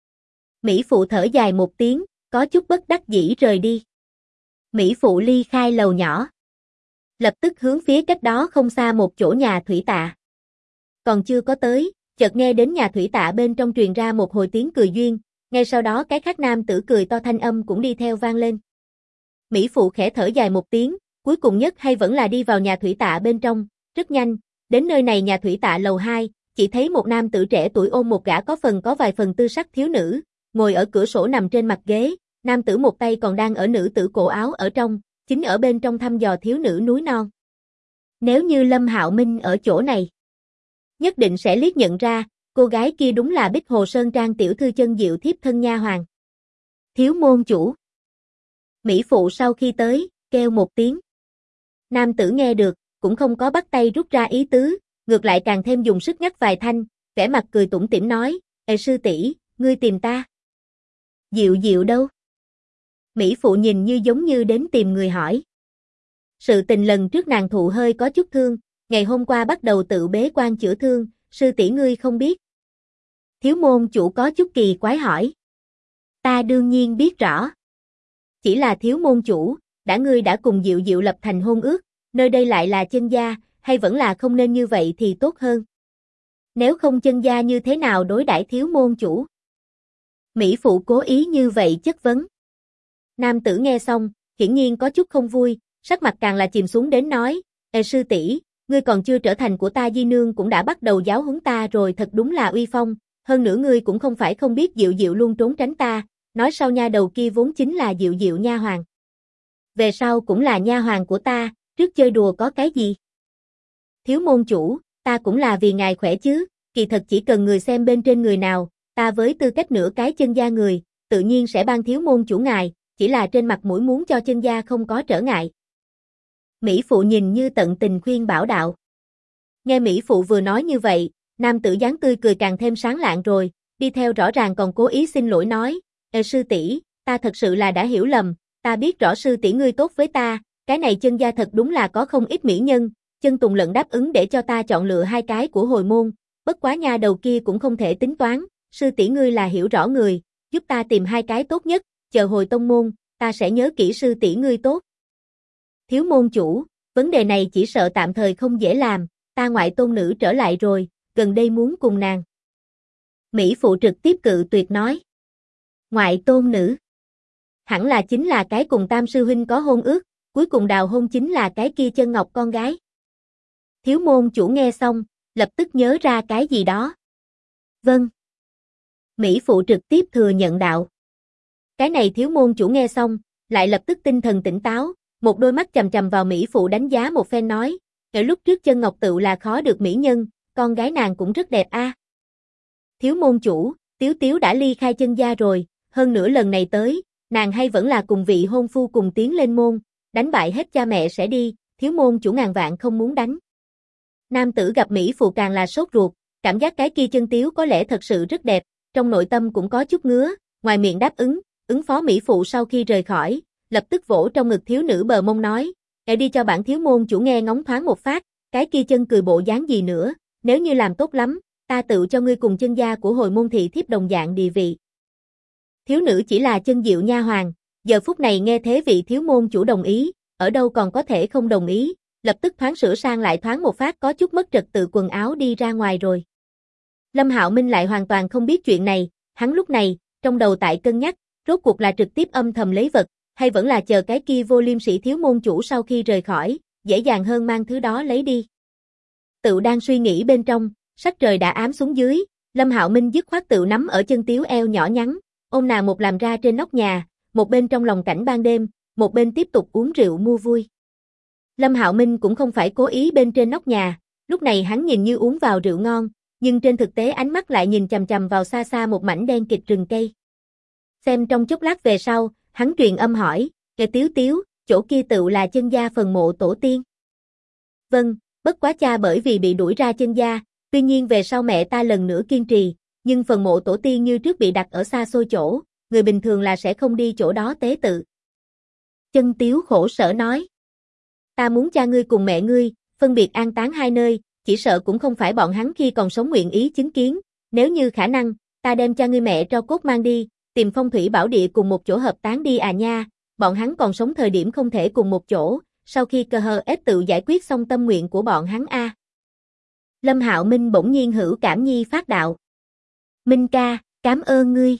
Mỹ phụ thở dài một tiếng, có chút bất đắc dĩ rời đi. Mỹ phụ ly khai lầu nhỏ. Lập tức hướng phía cách đó không xa một chỗ nhà thủy tạ. Còn chưa có tới, chợt nghe đến nhà thủy tạ bên trong truyền ra một hồi tiếng cười duyên, ngay sau đó cái khác nam tử cười to thanh âm cũng đi theo vang lên. Mỹ phụ khẽ thở dài một tiếng, cuối cùng nhất hay vẫn là đi vào nhà thủy tạ bên trong, rất nhanh, đến nơi này nhà thủy tạ lầu 2, chỉ thấy một nam tử trẻ tuổi ôm một gã có vài phần tư sắc thiếu nữ, ngồi ở cửa sổ nằm trên mặt ghế, nam tử một tay còn đang ở nữ tử cổ áo ở trong, chính ở bên trong thăm dò thiếu nữ núi non. Nếu như Lâm Hạo Minh ở chỗ này, nhất định sẽ liếc nhận ra, cô gái kia đúng là Bích Hồ Sơn Trang tiểu thư Chân Diệu thiếp thân nha hoàn. Thiếu môn chủ. Mỹ phụ sau khi tới, kêu một tiếng. Nam tử nghe được, cũng không có bắt tay rút ra ý tứ, ngược lại càng thêm dùng sức nhắc vài thanh, vẻ mặt cười tủm tỉm nói, "Ê sư tỷ, ngươi tìm ta?" Diệu Diệu đâu? Mỹ phụ nhìn như giống như đến tìm người hỏi. Sự tình lần trước nàng thụ hơi có chút thương, ngày hôm qua bắt đầu tự bế quan chữa thương, sư tỷ ngươi không biết. Thiếu môn chủ có chút kỳ quái hỏi. Ta đương nhiên biết rõ. Chỉ là thiếu môn chủ, ngươi đã cùng Diệu Diệu lập thành hôn ước, nơi đây lại là Chân gia, hay vẫn là không nên như vậy thì tốt hơn. Nếu không Chân gia như thế nào đối đãi thiếu môn chủ? Mỹ phụ cố ý như vậy chất vấn. Nam tử nghe xong, hiển nhiên có chút không vui, sắc mặt càng là chìm xuống đến nói, "Ê sư tỷ, ngươi còn chưa trở thành của ta di nương cũng đã bắt đầu giáo huấn ta rồi, thật đúng là uy phong, hơn nữa ngươi cũng không phải không biết Diệu Diệu luôn trốn tránh ta, nói sau nha đầu kia vốn chính là Diệu Diệu nha hoàn. Về sau cũng là nha hoàn của ta, trước chơi đùa có cái gì? Thiếu môn chủ, ta cũng là vì ngài khỏe chứ, kỳ thật chỉ cần người xem bên trên người nào, ta với tư cách nửa cái Chân gia người, tự nhiên sẽ ban thiếu môn chủ ngài, chỉ là trên mặt mũi muốn cho Chân gia không có trở ngại." Mỹ phụ nhìn như tận tình khuyên bảo đạo. Nghe Mỹ phụ vừa nói như vậy, nam tử dáng tươi cười càng thêm sáng lạng rồi, đi theo rõ ràng còn cố ý xin lỗi nói, "Ê sư tỷ, ta thật sự là đã hiểu lầm, ta biết rõ sư tỷ ngươi tốt với ta, cái này Chân gia thật đúng là có không ít mỹ nhân, Chân Tùng Lận đáp ứng để cho ta chọn lựa 2 cái của hồi môn, bất quá nha đầu kia cũng không thể tính toán, sư tỷ ngươi là hiểu rõ người, giúp ta tìm 2 cái tốt nhất, chờ hồi tông môn, ta sẽ nhớ kỹ sư tỷ ngươi tốt." Thiếu môn chủ, vấn đề này chỉ sợ tạm thời không dễ làm, ta ngoại tôn nữ trở lại rồi, gần đây muốn cùng nàng. Mỹ phụ trực tiếp cự tuyệt nói. Ngoại tôn nữ? Hẳn là chính là cái cùng Tam sư huynh có hôn ước, cuối cùng đào hôn chính là cái kia Chân Ngọc con gái. Thiếu môn chủ nghe xong, lập tức nhớ ra cái gì đó. Vâng. Mỹ phụ trực tiếp thừa nhận đạo. Cái này thiếu môn chủ nghe xong, lại lập tức tinh thần tỉnh táo, một đôi mắt chằm chằm vào Mỹ phụ đánh giá một phen nói, "Ở lúc trước Chân Ngọc Tựu là khó được mỹ nhân, con gái nàng cũng rất đẹp a." Thiếu môn chủ, Tiếu Tiếu đã ly khai Chân gia rồi, hơn nữa lần này tới, nàng hay vẫn là cùng vị hôn phu cùng tiến lên môn, đánh bại hết cha mẹ sẽ đi, thiếu môn chủ ngàn vạn không muốn đánh. Nam tử gặp Mỹ phụ càng là sốt ruột, cảm giác cái kia Chân Tiếu có lẽ thật sự rất đẹp, trong nội tâm cũng có chút ngứa, ngoài miệng đáp ứng phó Mỹ phụ sau khi rời khỏi, lập tức vỗ trong ngực thiếu nữ bờ mông nói, "Để đi cho bản thiếu môn chủ nghe ngóng thoáng một phát, cái kia chân cười bộ dáng gì nữa, nếu như làm tốt lắm, ta tự cho ngươi cùng Chân gia của hồi môn thị thiếp đồng dạng địa vị." Thiếu nữ chỉ là Chân Diệu nha hoàn, giờ phút này nghe thế vị thiếu môn chủ đồng ý, ở đâu còn có thể không đồng ý, lập tức thoáng sửa sang lại thoáng một phát có chút mất trật tự quần áo đi ra ngoài rồi. Lâm Hạo Minh lại hoàn toàn không biết chuyện này, hắn lúc này, trong đầu tại cân nhắc, rốt cuộc là trực tiếp âm thầm lấy vật, hay vẫn là chờ cái kia vô liêm sỉ thiếu môn chủ sau khi rời khỏi, dễ dàng hơn mang thứ đó lấy đi. Tự đang suy nghĩ bên trong, sắc trời đã ám xuống dưới, Lâm Hạo Minh dứt khoát tự nắm ở chân Tiếu eo nhỏ nhắn, ôm nàng một làm ra trên nóc nhà, một bên trong lòng cảnh ban đêm, một bên tiếp tục uống rượu mua vui. Lâm Hạo Minh cũng không phải cố ý bên trên nóc nhà, lúc này hắn nhìn như uống vào rượu ngon, nhưng trên thực tế ánh mắt lại nhìn chằm chằm vào xa xa một mảnh đen kịt rừng cây. Xem trong chốc lát về sau, hắn truyền âm hỏi, "Kẻ Tiếu Tiếu, chỗ kia tựu là Chân gia phần mộ tổ tiên?" "Vâng, bất quá cha bởi vì bị đuổi ra Chân gia, tuy nhiên về sau mẹ ta lần nữa kiên trì, nhưng phần mộ tổ tiên như trước bị đặt ở xa xôi chỗ, người bình thường là sẽ không đi chỗ đó tế tự. Chân Tiếu khổ sở nói. Ta muốn cha ngươi cùng mẹ ngươi, phân biệt an táng hai nơi, chỉ sợ cũng không phải bọn hắn khi còn sống nguyện ý chứng kiến, nếu như khả năng, ta đem cha ngươi mẹ tro cốt mang đi, tìm phong thủy bảo địa cùng một chỗ hợp táng đi à nha, bọn hắn còn sống thời điểm không thể cùng một chỗ, sau khi cơ hờ ép tự giải quyết xong tâm nguyện của bọn hắn a. Lâm Hạo Minh bỗng nhiên hữu cảm nhi phát đạo. Minh ca, cảm ơn ngươi.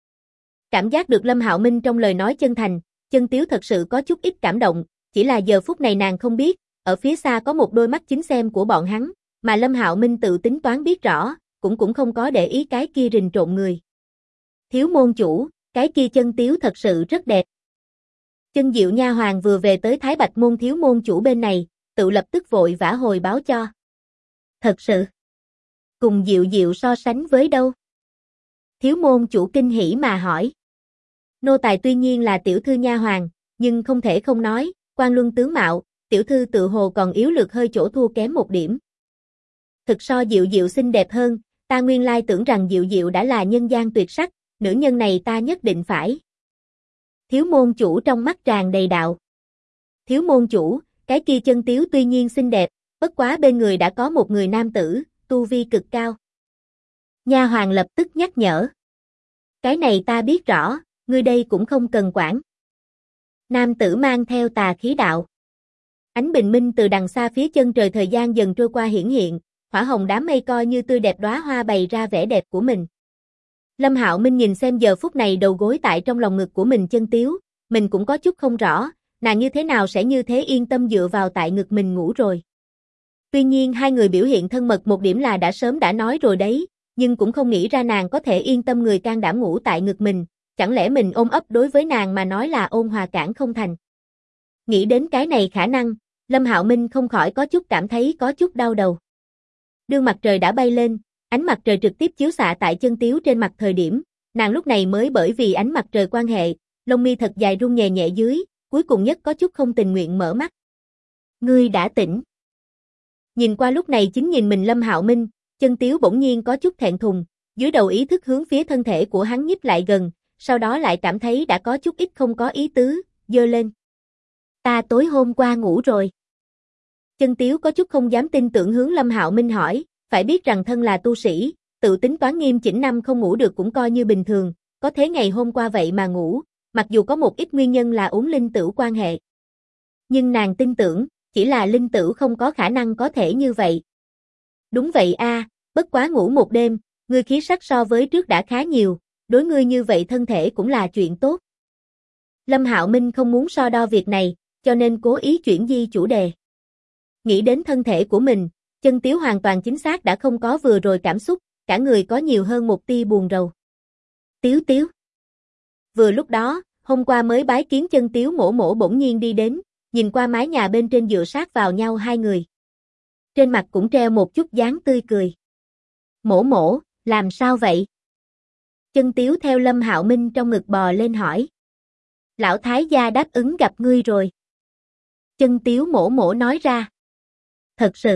Cảm giác được Lâm Hạo Minh trong lời nói chân thành, Chân Tiếu thật sự có chút ít cảm động, chỉ là giờ phút này nàng không biết, ở phía xa có một đôi mắt chính xem của bọn hắn, mà Lâm Hạo Minh tự tính toán biết rõ, cũng không có để ý cái kia rình trộn người. Thiếu môn chủ, cái kia Chân Tiếu thật sự rất đẹp. Chân Diệu nha hoàng vừa về tới Thái Bạch môn thiếu môn chủ bên này, tự lập tức vội vã hồi báo cho. Thật sự, cùng Diệu Diệu so sánh với đâu? Thiếu môn chủ kinh hỉ mà hỏi. Nô tài tuy nhiên là tiểu thư nha hoàng, nhưng không thể không nói, quan luân tướng mạo, tiểu thư tự hồ còn yếu lược hơi chỗ thua kém một điểm. Thực so Diệu Diệu xinh đẹp hơn, ta nguyên lai tưởng rằng Diệu Diệu đã là nhân gian tuyệt sắc, nữ nhân này ta nhất định phải. Thiếu môn chủ trong mắt tràn đầy đạo. Thiếu môn chủ, cái kia Chân Tiếu tuy nhiên xinh đẹp, bất quá bên người đã có một người nam tử, tu vi cực cao. Nha hoàng lập tức nhắc nhở. Cái này ta biết rõ, ngươi đây cũng không cần quản. Nam tử mang theo tà khí đạo. Ánh bình minh từ đằng xa phía chân trời thời gian dần trôi qua hiển hiện, hỏa hồng đám mây coi như tươi đẹp đóa hoa bày ra vẻ đẹp của mình. Lâm Hạo Minh nhìn xem giờ phút này đầu gối tại trong lòng ngực của mình Chân Tiếu, mình cũng có chút không rõ, nàng như thế nào sẽ như thế yên tâm dựa vào tại ngực mình ngủ rồi. Tuy nhiên hai người biểu hiện thân mật một điểm là đã sớm đã nói rồi đấy, nhưng cũng không nghĩ ra nàng có thể yên tâm người can đảm ngủ tại ngực mình, chẳng lẽ mình ôm ấp đối với nàng mà nói là ôn hòa cản không thành. Nghĩ đến cái này khả năng, Lâm Hạo Minh không khỏi có chút cảm thấy có chút đau đầu. Đương mặt trời đã bay lên, ánh mặt trời trực tiếp chiếu xạ tại Chân Tiếu trên mặt thời điểm, nàng lúc này mới bởi vì ánh mặt trời quan hệ, lông mi thật dài rung nhẹ nhẹ dưới, cuối cùng nhất có chút không tình nguyện mở mắt. Ngươi đã tỉnh. Nhìn qua lúc này chính nhìn mình Lâm Hạo Minh, Chân Tiếu bỗng nhiên có chút thẹn thùng, dưới đầu ý thức hướng phía thân thể của hắn nhích lại gần, sau đó lại cảm thấy đã có chút ít không có ý tứ, giơ lên. Ta tối hôm qua ngủ rồi. Chân Tiếu có chút không dám tin tưởng hướng Lâm Hạo Minh hỏi, phải biết rằng thân là tu sĩ, tự tính toán nghiêm chỉnh năm không ngủ được cũng coi như bình thường, có thế ngày hôm qua vậy mà ngủ, mặc dù có một ít nguyên nhân là uống linh tửu quan hệ. Nhưng nàng tin tưởng, chỉ là linh tửu không có khả năng có thể như vậy. Đúng vậy a, bất quá ngủ một đêm, ngươi khí sắc so với trước đã khá nhiều, đối ngươi như vậy thân thể cũng là chuyện tốt. Lâm Hạo Minh không muốn so đo việc này, cho nên cố ý chuyển di chủ đề. Nghĩ đến thân thể của mình, Chân Tiếu hoàn toàn chính xác đã không có vừa rồi cảm xúc, cả người có nhiều hơn một tia buồn rầu. Tiếu Tiếu. Vừa lúc đó, hôm qua mới bái kiến Chân Tiếu mổ mổ bỗng nhiên đi đến, nhìn qua mái nhà bên trên dựa sát vào nhau hai người. Trên mặt cũng treo một chút dáng tươi cười. Mổ mổ, làm sao vậy? Chân Tiếu theo Lâm Hạo Minh trong ngực bò lên hỏi. Lão Thái gia đáp ứng gặp ngươi rồi. Chân Tiếu mổ mổ nói ra. Thật sự.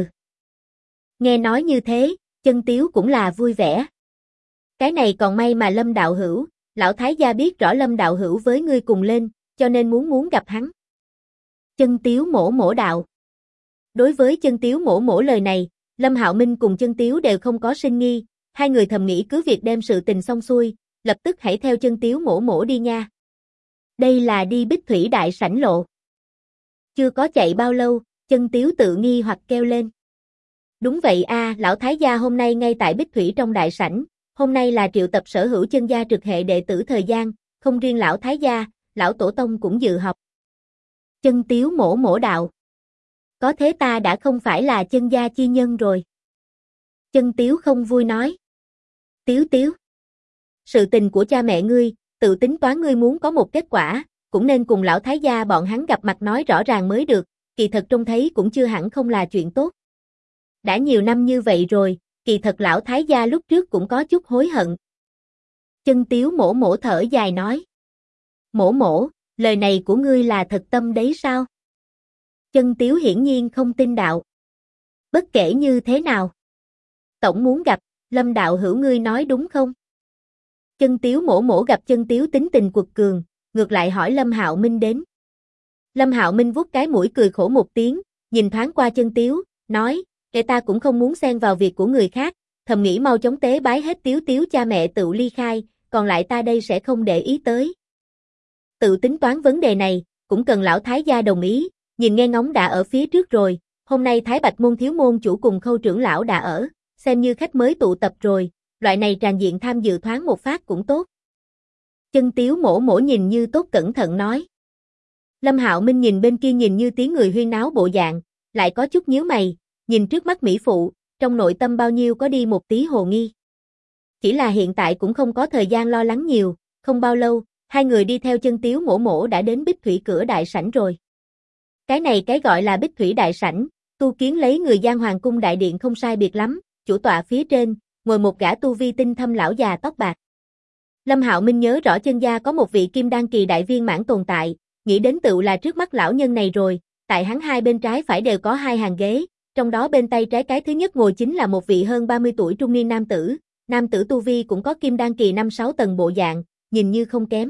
Nghe nói như thế, Chân Tiếu cũng là vui vẻ. Cái này còn may mà Lâm đạo hữu, lão Thái gia biết rõ Lâm đạo hữu với ngươi cùng lên, cho nên muốn gặp hắn. Chân Tiếu mổ mổ đạo. Đối với Chân Tiếu mổ mổ lời này, Lâm Hạo Minh cùng Chân Tiếu đều không có sinh nghi, hai người thầm nghĩ cứ việc đem sự tình xong xuôi, lập tức hãy theo Chân Tiếu mổ mổ đi nha. Đây là đi Bích Thủy đại sảnh lộ. Chưa có chạy bao lâu, Chân Tiếu tự nghi hoặc kêu lên. Đúng vậy a, lão Thái gia hôm nay ngay tại Bích Thủy trong đại sảnh, hôm nay là triệu tập sở hữu Chân gia trực hệ đệ tử thời gian, không riêng lão Thái gia, lão tổ tông cũng dự họp. Chân Tiếu mổ mổ đạo. Có thế ta đã không phải là Chân gia chi nhân rồi. Chân Tiếu không vui nói. Tiếu Tiếu. Sự tình của cha mẹ ngươi, tự tính toán ngươi muốn có một kết quả, cũng nên cùng lão Thái gia bọn hắn gặp mặt nói rõ ràng mới được, kỳ thật trông thấy cũng chưa hẳn không là chuyện tốt. Đã nhiều năm như vậy rồi, kỳ thật lão Thái gia lúc trước cũng có chút hối hận. Chân Tiếu mổ mổ thở dài nói. Mổ mổ, lời này của ngươi là thật tâm đấy sao? Chân Tiếu hiển nhiên không tin đạo. Bất kể như thế nào. Tổng muốn gặp, Lâm đạo hữu ngươi nói đúng không? Chân Tiếu mổ mổ gặp Chân Tiếu tính tình quật cường, ngược lại hỏi Lâm Hạo Minh đến. Lâm Hạo Minh vuốt cái mũi cười khổ một tiếng, nhìn thoáng qua Chân Tiếu, nói, ta cũng không muốn xen vào việc của người khác, thầm nghĩ mau chóng tế bái hết Tiếu Tiếu cha mẹ tự ly khai, còn lại ta đây sẽ không để ý tới. Tự tính toán vấn đề này, cũng cần lão thái gia đồng ý, nhìn nghe ngóng đã ở phía trước rồi, hôm nay Thái Bạch môn thiếu môn chủ cùng Khâu trưởng lão đã ở, xem như khách mới tụ tập rồi, loại này tràn diện tham dự thoáng một phát cũng tốt. Chân Tiếu mổ mổ nhìn như tốt cẩn thận nói. Lâm Hạo Minh nhìn bên kia nhìn như tiếng người huyên náo bộ dạng, lại có chút nhíu mày, nhìn trước mắt mỹ phụ, trong nội tâm bao nhiêu có đi một tí hồ nghi. Chỉ là hiện tại cũng không có thời gian lo lắng nhiều, không bao lâu, hai người đi theo Chân Tiếu mổ mổ đã đến Bích Thủy cửa đại sảnh rồi. Cái này cái gọi là Bích Thủy đại sảnh, tu kiến lấy người Giang Hoàng cung đại điện không sai biệt lắm, chủ tọa phía trên, ngồi một gã tu vi tinh thâm lão già tóc bạc. Lâm Hạo Minh nhớ rõ Chân gia có một vị kim đan kỳ đại viên mãn tồn tại, nghĩ đến tựu là trước mắt lão nhân này rồi, tại hắn hai bên trái phải đều có hai hàng ghế, trong đó bên tay trái cái thứ nhất ngồi chính là một vị hơn 30 tuổi trung niên nam tử tu vi cũng có kim đan kỳ 5-6 tầng bộ dạng, nhìn như không kém.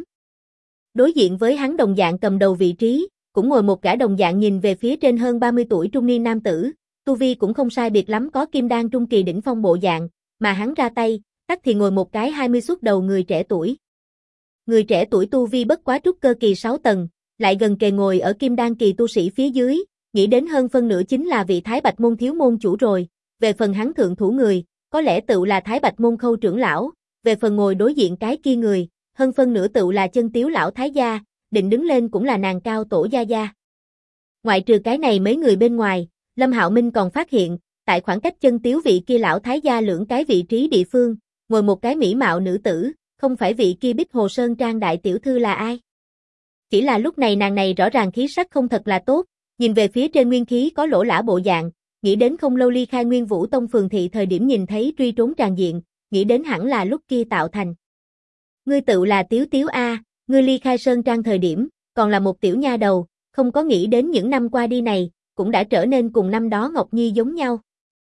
Đối diện với hắn đồng dạng cầm đầu vị trí, cũng ngồi một gã đồng dạng nhìn về phía trên hơn 30 tuổi trung niên nam tử, tu vi cũng không sai biệt lắm có kim đan trung kỳ đỉnh phong bộ dạng, mà hắn ra tay, tắc thì ngồi một cái 20 xuất đầu người trẻ tuổi. Người trẻ tuổi tu vi bất quá trúc cơ kỳ 6 tầng, lại gần kề ngồi ở kim đan kỳ tu sĩ phía dưới, nghĩ đến hơn phân nửa chính là vị Thái Bạch môn thiếu môn chủ rồi, về phần hắn thượng thủ người, có lẽ tựu là Thái Bạch môn Khâu trưởng lão, về phần ngồi đối diện cái kia người, hơn phân nửa tựu là Chân Tiếu lão thái gia, định đứng lên cũng là nàng cao tổ gia gia. Ngoại trừ cái này mấy người bên ngoài, Lâm Hạo Minh còn phát hiện, tại khoảng cách Chân Tiếu vị kia lão thái gia lưỡng cái vị trí địa phương, ngồi một cái mỹ mạo nữ tử, không phải vị kia Bích Hồ Sơn Trang đại tiểu thư là ai? Chỉ là lúc này nàng này rõ ràng khí sắc không thật là tốt, nhìn về phía trên nguyên khí có lỗ lã bộ dạng, nghĩ đến không lâu ly khai Nguyên Vũ Tông phường thị thời điểm nhìn thấy truy trốn tràn diện, nghĩ đến hẳn là lúc kia tạo thành. Ngươi tự là Tiếu Tiếu a, ngươi ly khai Sơn Trang thời điểm, còn là một tiểu nha đầu, không có nghĩ đến những năm qua đi này, cũng đã trở nên cùng năm đó Ngọc Nhi giống nhau.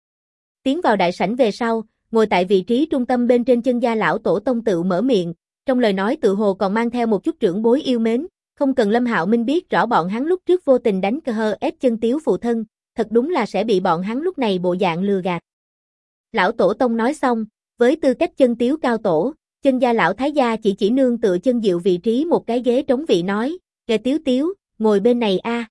Tiến vào đại sảnh về sau, ngồi tại vị trí trung tâm bên trên Chân gia lão tổ tông tự mở miệng, trong lời nói tự hồ còn mang theo một chút trưởng bối yêu mến, không cần Lâm Hạo Minh biết rõ bọn hắn lúc trước vô tình đánh cờ ép Chân Tiếu phụ thân, thật đúng là sẽ bị bọn hắn lúc này bộ dạng lừa gạt. Lão tổ tông nói xong, với tư cách Chân Tiếu cao tổ, Chân gia lão thái gia chỉ nương tựa Chân Diệu vị trí một cái ghế trống vị nói, "Kẻ Tiếu Tiếu, ngồi bên này a."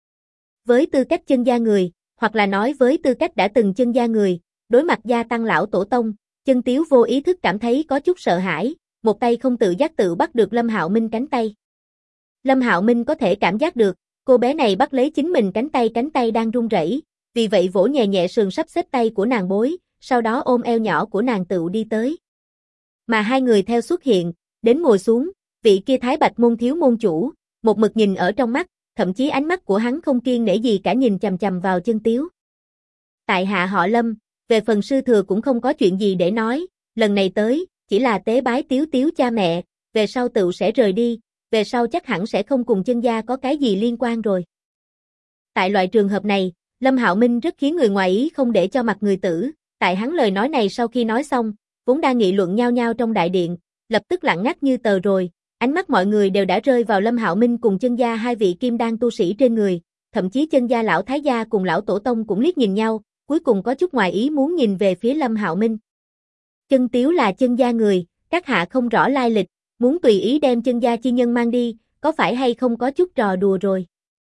Với tư cách Chân gia người, hoặc là nói với tư cách đã từng Chân gia người, đối mặt gia tăng lão tổ tông, Chân Tiếu vô ý thức cảm thấy có chút sợ hãi, một tay không tự giác tự bắt được Lâm Hạo Minh cánh tay. Lâm Hạo Minh có thể cảm giác được, cô bé này bắt lấy chính mình cánh tay đang run rẩy, vì vậy vỗ nhẹ nhẹ sườn sắp xếp tay của nàng bối, sau đó ôm eo nhỏ của nàng tựu đi tới. Mà hai người theo xuất hiện, đến ngồi xuống, vị kia Thái Bạch môn thiếu môn chủ, một mực nhìn ở trong mắt, thậm chí ánh mắt của hắn không kiêng nể gì cả nhìn chằm chằm vào Chân Tiếu. Tại hạ họ Lâm, về phần sư thừa cũng không có chuyện gì để nói, lần này tới, chỉ là tế bái Tiếu Tiếu cha mẹ, về sau tựu sẽ rời đi, về sau chắc hẳn sẽ không cùng Chân gia có cái gì liên quan rồi. Tại loại trường hợp này, Lâm Hạo Minh rất khiến người ngoài ý không để cho mặt người tử, tại hắn lời nói này sau khi nói xong, vốn đang nghị luận nhao nhao trong đại điện, lập tức lặng ngắt như tờ rồi, ánh mắt mọi người đều đã rơi vào Lâm Hạo Minh cùng Chân gia hai vị kim đan tu sĩ trên người, thậm chí Chân gia lão thái gia cùng lão tổ tông cũng liếc nhìn nhau, cuối cùng có chút ngoài ý muốn nhìn về phía Lâm Hạo Minh. Chân Tiếu là Chân gia người, các hạ không rõ lai lịch, muốn tùy ý đem Chân gia chi nhân mang đi, có phải hay không có chút trò đùa rồi.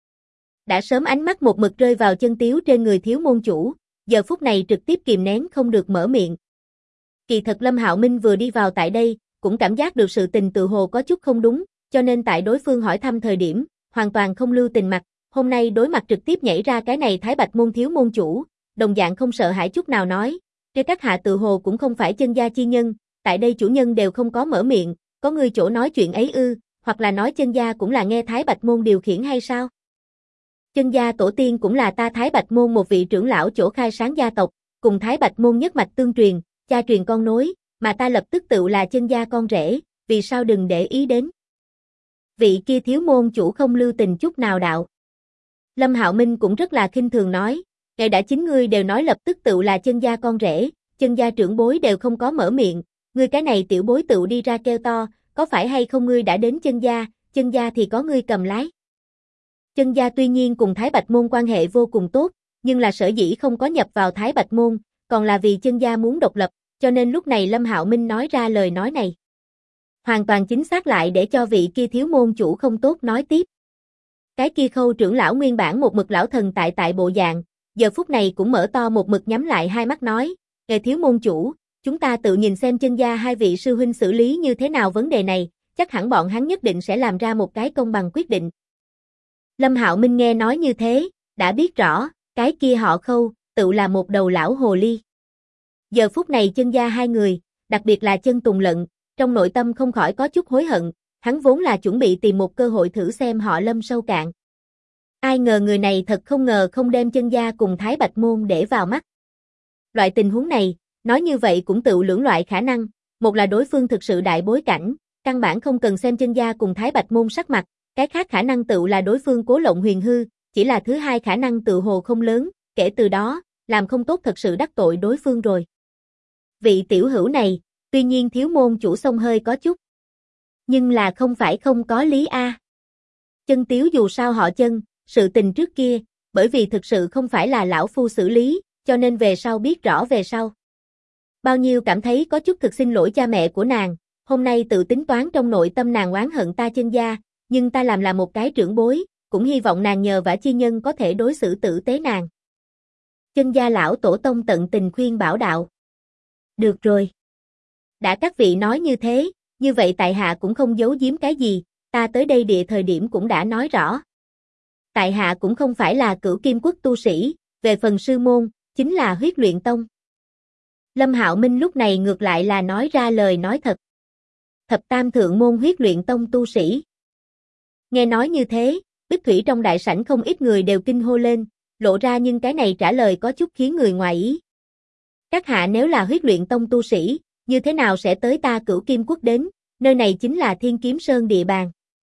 Đã sớm ánh mắt một mực rơi vào Chân Tiếu trên người thiếu môn chủ, giờ phút này trực tiếp kìm nén không được mở miệng. Kỳ thật Lâm Hạo Minh vừa đi vào tại đây, cũng cảm giác được sự tình tự hồ có chút không đúng, cho nên tại đối phương hỏi thăm thời điểm, hoàn toàn không lưu tình mặt, hôm nay đối mặt trực tiếp nhảy ra cái này Thái Bạch môn thiếu môn chủ, đồng dạng không sợ hãi chút nào nói, "Cái các hạ tự hồ cũng không phải Chân gia chi nhân, tại đây chủ nhân đều không có mở miệng, có người chỗ nói chuyện ấy ư, hoặc là nói Chân gia cũng là nghe Thái Bạch môn điều khiển hay sao?" Chân gia tổ tiên cũng là ta Thái Bạch môn một vị trưởng lão chỗ khai sáng gia tộc, cùng Thái Bạch môn nhất mạch tương truyền, cha truyền con nối, mà ta lập tức tự là Chân gia con rể, vì sao đừng để ý đến. Vị kia thiếu môn chủ không lưu tình chút nào đạo. Lâm Hạo Minh cũng rất là khinh thường nói, ngài đã chính ngươi đều nói lập tức tự là Chân gia con rể, chân gia trưởng bối đều không có mở miệng, ngươi cái này tiểu bối tựu đi ra kêu to, có phải hay không ngươi đã đến chân gia thì có ngươi cầm lái. Chân gia tuy nhiên cùng Thái Bạch Môn quan hệ vô cùng tốt, nhưng là sở dĩ không có nhập vào Thái Bạch Môn, còn là vì chân gia muốn độc lập, cho nên lúc này Lâm Hạo Minh nói ra lời nói này. Hoàn toàn chính xác lại để cho vị kia thiếu môn chủ không tốt nói tiếp. Cái kia Khâu trưởng lão nguyên bản một mực lão thần tại bộ dạng, giờ phút này cũng mở to một mực nhắm lại hai mắt nói, thiếu môn chủ, chúng ta tự nhìn xem chân gia hai vị sư huynh xử lý như thế nào vấn đề này, chắc hẳn bọn hắn nhất định sẽ làm ra một cái công bằng quyết định. Lâm Hạo Minh nghe nói như thế, đã biết rõ, cái kia họ Khâu, tự là một đầu lão hồ ly. Giờ phút này chân gia hai người, đặc biệt là chân Tùng Lận, trong nội tâm không khỏi có chút hối hận, hắn vốn là chuẩn bị tìm một cơ hội thử xem họ Lâm sâu cạn. Ai ngờ người này thật không ngờ không đem chân gia cùng Thái Bạch Môn để vào mắt. Loại tình huống này, nói như vậy cũng tự lưỡng loại khả năng, một là đối phương thực sự đại bối cảnh, căn bản không cần xem chân gia cùng Thái Bạch Môn sắc mặt, cái khác khả năng tự là đối phương cố lộng huyền hư, chỉ là thứ hai khả năng tự hồ không lớn, kể từ đó, làm không tốt thật sự đắc tội đối phương rồi. Vị tiểu hữu này, tuy nhiên thiếu môn chủ sông hơi có chút, nhưng là không phải không có lý a. Chân Tiếu dù sao họ Chân, sự tình trước kia, bởi vì thực sự không phải là lão phu xử lý, cho nên về sau biết rõ về sau. Bao nhiêu cảm thấy có chút thực xin lỗi cha mẹ của nàng, hôm nay tự tính toán trong nội tâm nàng oán hận ta chân gia, nhưng ta làm là một cái trưởng bối, cũng hy vọng nàng nhờ vả chi nhân có thể đối xử tử tế nàng. Chân gia lão tổ tông tận tình khuyên bảo đạo. Được rồi. Đã các vị nói như thế, như vậy tại hạ cũng không giấu giếm cái gì, ta tới đây địa thời điểm cũng đã nói rõ. Tại hạ cũng không phải là Cửu Kim Quốc tu sĩ, về phần sư môn, chính là Huyết Luyện Tông. Lâm Hạo Minh lúc này ngược lại là nói ra lời nói thật. Thập tam thượng môn Huyết Luyện Tông tu sĩ. Nghe nói như thế, Bích Thủy trong đại sảnh không ít người đều kinh hô lên, lộ ra nhưng cái này trả lời có chút khiến người ngoài ý. Các hạ nếu là Huyết Luyện Tông tu sĩ, như thế nào sẽ tới ta Cửu Kim Quốc đến, nơi này chính là Thiên Kiếm Sơn địa bàn.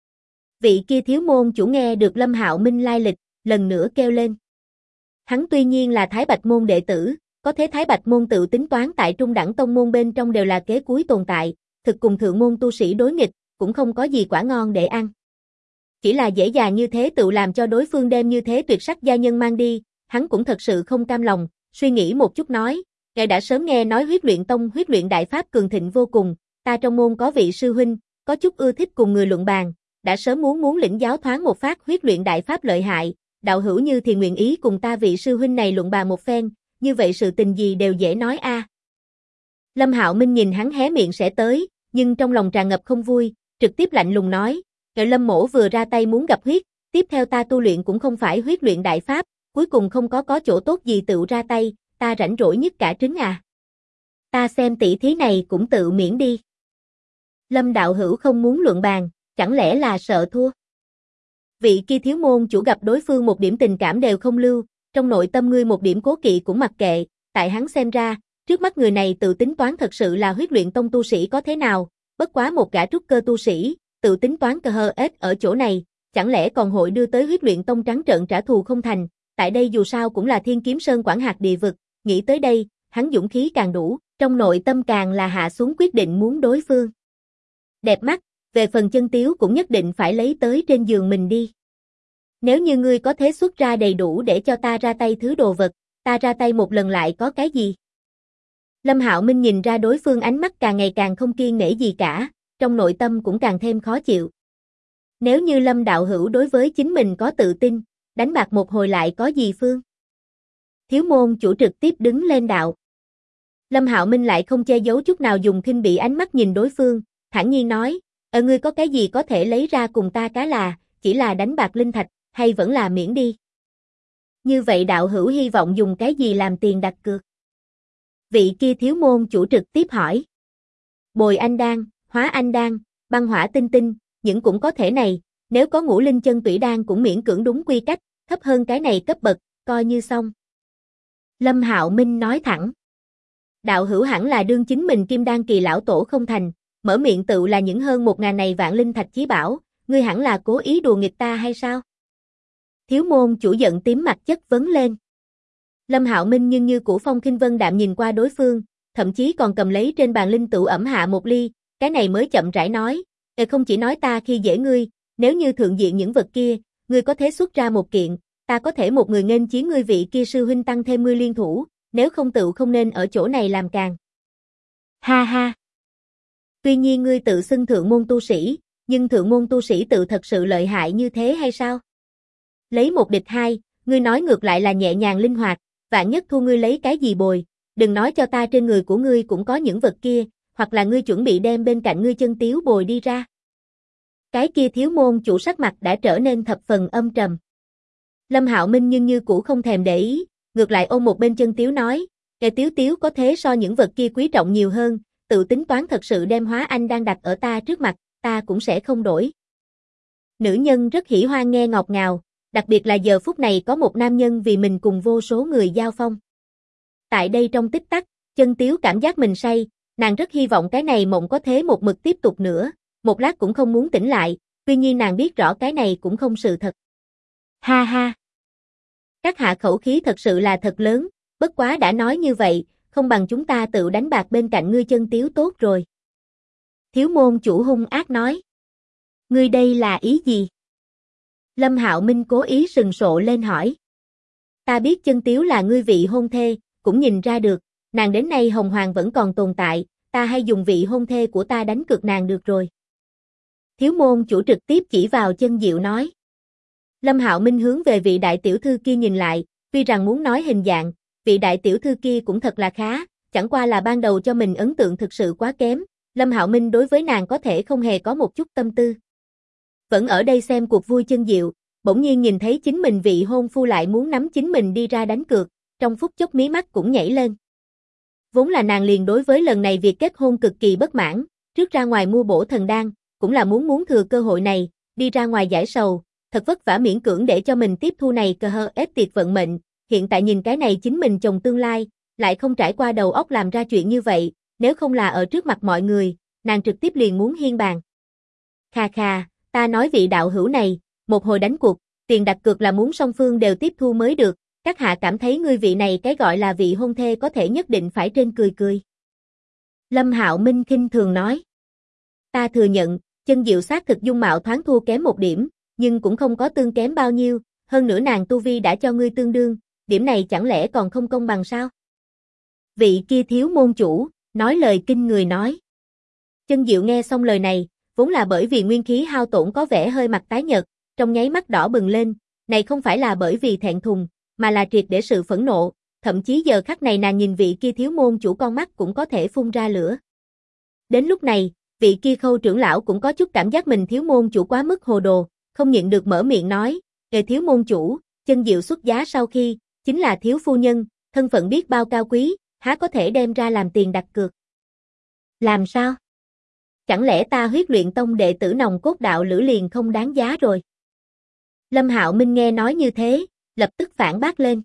Vị kia thiếu môn chủ nghe được Lâm Hạo Minh lai lịch, lần nữa kêu lên. Hắn tuy nhiên là Thái Bạch môn đệ tử, có thế Thái Bạch môn tự tính toán tại trung đẳng tông môn bên trong đều là kế cuối tồn tại, thực cùng thượng môn tu sĩ đối nghịch, cũng không có gì quả ngon để ăn. Chỉ là dễ dàng như thế tự làm cho đối phương đem như thế tuyệt sắc gia nhân mang đi, hắn cũng thật sự không cam lòng, suy nghĩ một chút nói, ngài đã sớm nghe nói Huyết Luyện Tông Huyết Luyện Đại Pháp cường thịnh vô cùng, ta trong môn có vị sư huynh, có chút ưa thích cùng người luận bàn, đã sớm muốn lĩnh giáo thoáng một phát Huyết Luyện Đại Pháp lợi hại, đạo hữu như thì nguyện ý cùng ta vị sư huynh này luận bàn một phen, như vậy sự tình gì đều dễ nói a. Lâm Hạo Minh nhìn hắn hé miệng sẽ tới, nhưng trong lòng tràn ngập không vui, trực tiếp lạnh lùng nói, Lâm mỗ vừa ra tay muốn gặp huyết, tiếp theo ta tu luyện cũng không phải Huyết Luyện Đại Pháp, cuối cùng không có chỗ tốt gì tự ra tay, ta rảnh rỗi nhất cả trứng à. Ta xem tỷ thí này cũng tự miễn đi. Lâm đạo hữu không muốn luận bàn, chẳng lẽ là sợ thua? Vị kia thiếu môn chủ gặp đối phương một điểm tình cảm đều không lưu, trong nội tâm ngươi một điểm cố kỵ cũng mặc kệ, tại hắn xem ra, trước mắt người này tự tính toán thật sự là Huyết Luyện Tông tu sĩ có thế nào, bất quá một gã trúc cơ tu sĩ, tự tính toán cơ hơ ếch ở chỗ này, chẳng lẽ còn hội đưa tới Huyết Luyện Tông trắng trợn trả thù không thành, tại đây dù sao cũng là Thiên Kiếm Sơn quản hạt địa vực, nghĩ tới đây, hắn dũng khí càng đủ, trong nội tâm càng là hạ xuống quyết định muốn đối phương. Đẹp mắt, về phần Chân Tiếu cũng nhất định phải lấy tới trên giường mình đi. Nếu như ngươi có thế xuất ra đầy đủ để cho ta ra tay thứ đồ vật, ta ra tay một lần lại có cái gì? Lâm Hạo Minh nhìn ra đối phương ánh mắt càng ngày càng không kiêng nể gì cả, trong nội tâm cũng càng thêm khó chịu. Nếu như Lâm đạo hữu đối với chính mình có tự tin, đánh bạc một hồi lại có gì phương? Thiếu môn chủ trực tiếp đứng lên đạo. Lâm Hạo Minh lại không che giấu chút nào dùng khinh bỉ ánh mắt nhìn đối phương, thản nhiên nói, ngươi có cái gì có thể lấy ra cùng ta cá là, chỉ là đánh bạc linh thạch, hay vẫn là miễn đi? Như vậy đạo hữu hy vọng dùng cái gì làm tiền đặt cược? Vị kia thiếu môn chủ trực tiếp hỏi. Bồi anh đan, hóa anh đan, băng hỏa tinh tinh, những cũng có thể này, nếu có ngũ linh chân tủy đan cũng miễn cưỡng đúng quy cách, thấp hơn cái này cấp bậc, coi như xong. Lâm Hạo Minh nói thẳng. Đạo hữu hẳn là đương chính mình kim đan kỳ lão tổ không thành, mở miệng tự là những hơn 1000 này vạn linh thạch chí bảo, ngươi hẳn là cố ý đùa nghịch ta hay sao? Thiếu môn chủ giận tím mặt chất vấn lên. Lâm Hạo Minh nhưng như cũ phong khinh vân đạm nhìn qua đối phương, thậm chí còn cầm lấy trên bàn linh tửu ẩm hạ một ly, cái này mới chậm rãi nói, không chỉ nói ta khi dễ ngươi, nếu như thượng diện những vật kia, ngươi có thể xuất ra một kiện, ta có thể một người nghênh chiến ngươi vị kia sư huynh tăng thêm ngươi liên thủ, nếu không tự không nên ở chỗ này làm càng. Ha ha. Tuy nhiên ngươi tự xưng thượng môn tu sĩ, nhưng thượng môn tu sĩ tự thật sự lợi hại như thế hay sao? Lấy một địch hai, ngươi nói ngược lại là nhẹ nhàng linh hoạt, vạn nhất thu ngươi lấy cái gì bồi, đừng nói cho ta trên người của ngươi cũng có những vật kia, hoặc là ngươi chuẩn bị đem bên cạnh ngươi chân tiếu bồi đi ra. Cái kia thiếu môn chủ sắc mặt đã trở nên thập phần âm trầm. Lâm Hạo Minh nhưng như cũ không thèm để ý, ngược lại ôm một bên chân tiếu nói, cái tiếu tiếu có thế so những vật kia quý trọng nhiều hơn, tự tính toán thật sự đem hóa anh đang đặt ở ta trước mặt, ta cũng sẽ không đổi. Nữ nhân rất hỉ hoan nghe ngọt ngào, đặc biệt là giờ phút này có một nam nhân vì mình cùng vô số người giao phong. Tại đây trong tích tắc, chân tiếu cảm giác mình say, nàng rất hy vọng cái này mộng có thế một mực tiếp tục nữa, một lát cũng không muốn tỉnh lại, tuy nhiên nàng biết rõ cái này cũng không sự thật. Ha ha! Các hạ khẩu khí thật sự là thật lớn, bất quá đã nói như vậy, không bằng chúng ta tự đánh bạc bên cạnh ngươi chân tiếu tốt rồi. Thiếu môn chủ hung ác nói. Ngươi đây là ý gì? Lâm Hạo Minh cố ý sừng sộ lên hỏi. Ta biết chân tiếu là ngươi vị hôn thê, cũng nhìn ra được, nàng đến nay hồng hoàng vẫn còn tồn tại, ta hay dùng vị hôn thê của ta đánh cược nàng được rồi. Thiếu môn chủ trực tiếp chỉ vào chân diệu nói. Lâm Hạo Minh hướng về vị đại tiểu thư kia nhìn lại, tuy rằng muốn nói hình dạng, vị đại tiểu thư kia cũng thật là khá, chẳng qua là ban đầu cho mình ấn tượng thực sự quá kém, Lâm Hạo Minh đối với nàng có thể không hề có một chút tâm tư. Vẫn ở đây xem cuộc vui chân diệu, bỗng nhiên nhìn thấy chính mình vị hôn phu lại muốn nắm chính mình đi ra đánh cược, trong phút chốc mí mắt cũng nhảy lên. Vốn là nàng liền đối với lần này việc kết hôn cực kỳ bất mãn, trước ra ngoài mua bổ thần đan, cũng là muốn thừa cơ hội này, đi ra ngoài giải sầu, thật vất vả miễn cưỡng để cho mình tiếp thu này cơ hơ ép tiệt vận mệnh, hiện tại nhìn cái này chính mình chồng tương lai, lại không trải qua đầu óc làm ra chuyện như vậy, nếu không là ở trước mặt mọi người, nàng trực tiếp liền muốn hiên bàn. Khà khà, ta nói vị đạo hữu này, một hồi đánh cuộc, tiền đặt cược là muốn song phương đều tiếp thu mới được, các hạ cảm thấy ngươi vị này cái gọi là vị hôn thê có thể nhất định phải trên cười cười. Lâm Hạo Minh khinh thường nói. Ta thừa nhận, chân diệu xác thực dung mạo thoáng thua kém một điểm, nhưng cũng không có tương kém bao nhiêu, hơn nữa nàng tu vi đã cho ngươi tương đương, điểm này chẳng lẽ còn không công bằng sao? Vị kia thiếu môn chủ, nói lời kinh người nói. Chân diệu nghe xong lời này, vốn là bởi vì nguyên khí hao tổn có vẻ hơi mặt tái nhợt, trong nháy mắt đỏ bừng lên, này không phải là bởi vì thẹn thùng, mà là triệt để sự phẫn nộ, thậm chí giờ khắc này nàng nhìn vị kia thiếu môn chủ con mắt cũng có thể phun ra lửa. Đến lúc này, vị kia Khâu trưởng lão cũng có chút cảm giác mình thiếu môn chủ quá mức hồ đồ, không nhịn được mở miệng nói, thiếu môn chủ, chân diệu xuất giá sau khi, chính là thiếu phu nhân, thân phận biết bao cao quý, há có thể đem ra làm tiền đặt cược. Làm sao? Chẳng lẽ ta huyết luyện tông đệ tử nòng cốt đạo lữ liền không đáng giá rồi? Lâm Hạo Minh nghe nói như thế, lập tức phản bác lên.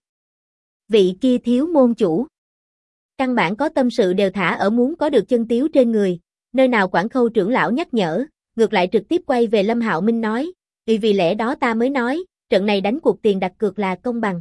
Vị kia thiếu môn chủ. Căn bản có tâm sự đều thả ở muốn có được chân tiếu trên người, nơi nào quản Khâu trưởng lão nhắc nhở, ngược lại trực tiếp quay về Lâm Hạo Minh nói, vì lẽ đó ta mới nói, trận này đánh cuộc tiền đặt cược là công bằng.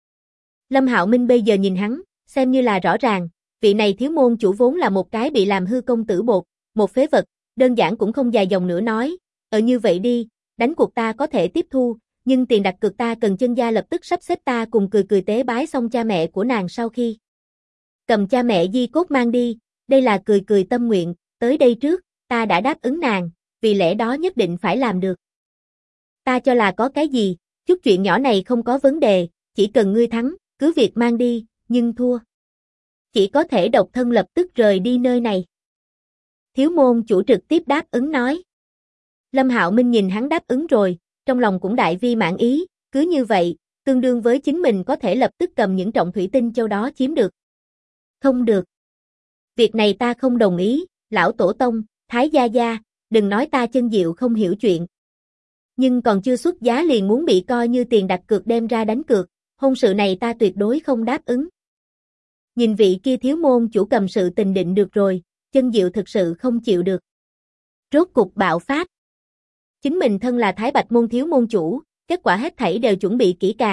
Lâm Hạo Minh bây giờ nhìn hắn, xem như là rõ ràng, vị này thiếu môn chủ vốn là một cái bị làm hư công tử bột, một phế vật, đơn giản cũng không dài dòng nữa nói, như vậy đi, đánh cuộc ta có thể tiếp thu, nhưng tiền đặt cược ta cần chân gia lập tức sắp xếp ta cùng cười tế bái xong cha mẹ của nàng sau khi. Cầm cha mẹ di cốt mang đi, đây là cười tâm nguyện, tới đây trước, ta đã đáp ứng nàng, vì lẽ đó nhất định phải làm được. Ta cho là có cái gì, chút chuyện nhỏ này không có vấn đề, chỉ cần ngươi thắng, cứ việc mang đi, nhưng thua. Chỉ có thể độc thân lập tức rời đi nơi này. Thiếu môn chủ trực tiếp đáp ứng nói. Lâm Hạo Minh nhìn hắn đáp ứng rồi, trong lòng cũng đại vi mãn ý, cứ như vậy, tương đương với chính mình có thể lập tức cầm những trọng thủy tinh châu đó chiếm được. Không được. Việc này ta không đồng ý, lão tổ tông, thái gia gia, đừng nói ta chân diệu không hiểu chuyện. Nhưng còn chưa xuất giá liền muốn bị coi như tiền đặt cược đem ra đánh cược, hôn sự này ta tuyệt đối không đáp ứng. Nhìn vị kia thiếu môn chủ cầm sự tình định được rồi, chân diệu thực sự không chịu được. Rốt cục bạo phát. Chính mình thân là Thái Bạch môn thiếu môn chủ, kết quả hết thảy đều chuẩn bị kỹ càng,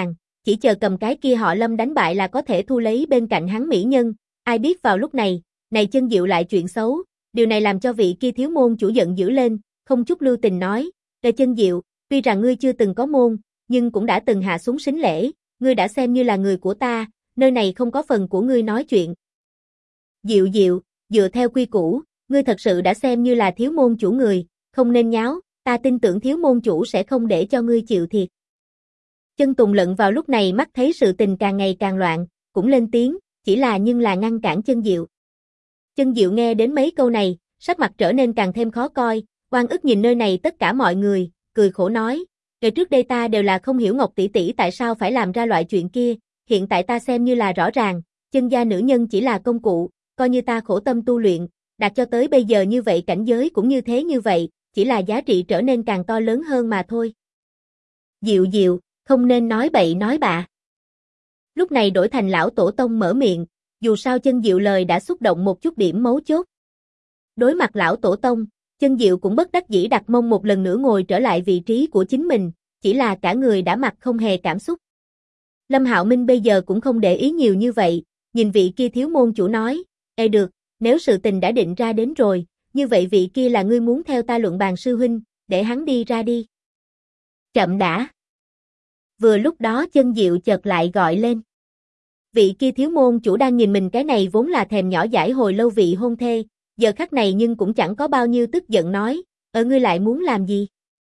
chỉ chờ cầm cái kia họ Lâm đánh bại là có thể thu lấy bên cạnh hắn mỹ nhân, ai biết vào lúc này, Chân Diệu lại chuyện xấu, điều này làm cho vị kia thiếu môn chủ giận dữ lên, không chút lưu tình nói, Chân Diệu, tuy rằng ngươi chưa từng có môn, nhưng cũng đã từng hạ xuống sính lễ, ngươi đã xem như là người của ta, nơi này không có phần của ngươi nói chuyện. Diệu Diệu, dựa theo quy củ, ngươi thật sự đã xem như là thiếu môn chủ người, không nên nháo, ta tin tưởng thiếu môn chủ sẽ không để cho ngươi chịu thiệt. Chân Tùng Lận vào lúc này mắt thấy sự tình càng ngày càng loạn, cũng lên tiếng, chỉ là nhưng là ngăn cản Chân Diệu. Chân Diệu nghe đến mấy câu này, sắc mặt trở nên càng thêm khó coi, oan ức nhìn nơi này tất cả mọi người, cười khổ nói, ngày trước đây ta đều là không hiểu Ngọc tỷ tỷ tại sao phải làm ra loại chuyện kia, hiện tại ta xem như là rõ ràng, Chân gia nữ nhân chỉ là công cụ, coi như ta khổ tâm tu luyện, đạt cho tới bây giờ như vậy cảnh giới cũng như thế như vậy, chỉ là giá trị trở nên càng to lớn hơn mà thôi. Diệu Diệu, không nên nói bậy nói bạ. Lúc này đổi thành lão tổ tông mở miệng, dù sao Chân Diệu lời đã xúc động một chút điểm mấu chốt. Đối mặt lão tổ tông, Chân Diệu cũng bất đắc dĩ đặt mông một lần nữa ngồi trở lại vị trí của chính mình, chỉ là cả người đã mặt không hề cảm xúc. Lâm Hạo Minh bây giờ cũng không để ý nhiều như vậy, nhìn vị kia thiếu môn chủ nói, ê được, nếu sự tình đã định ra đến rồi, như vậy vị kia là ngươi muốn theo ta luận bàn sư huynh, để hắn đi ra đi. Chậm đã. Vừa lúc đó Chân Diệu chợt lại gọi lên. Vị kia thiếu môn chủ đang nhìn mình cái này vốn là thèm nhỏ dãi hồi lâu vị hôn thê, giờ khắc này nhưng cũng chẳng có bao nhiêu tức giận nói, ngươi lại muốn làm gì?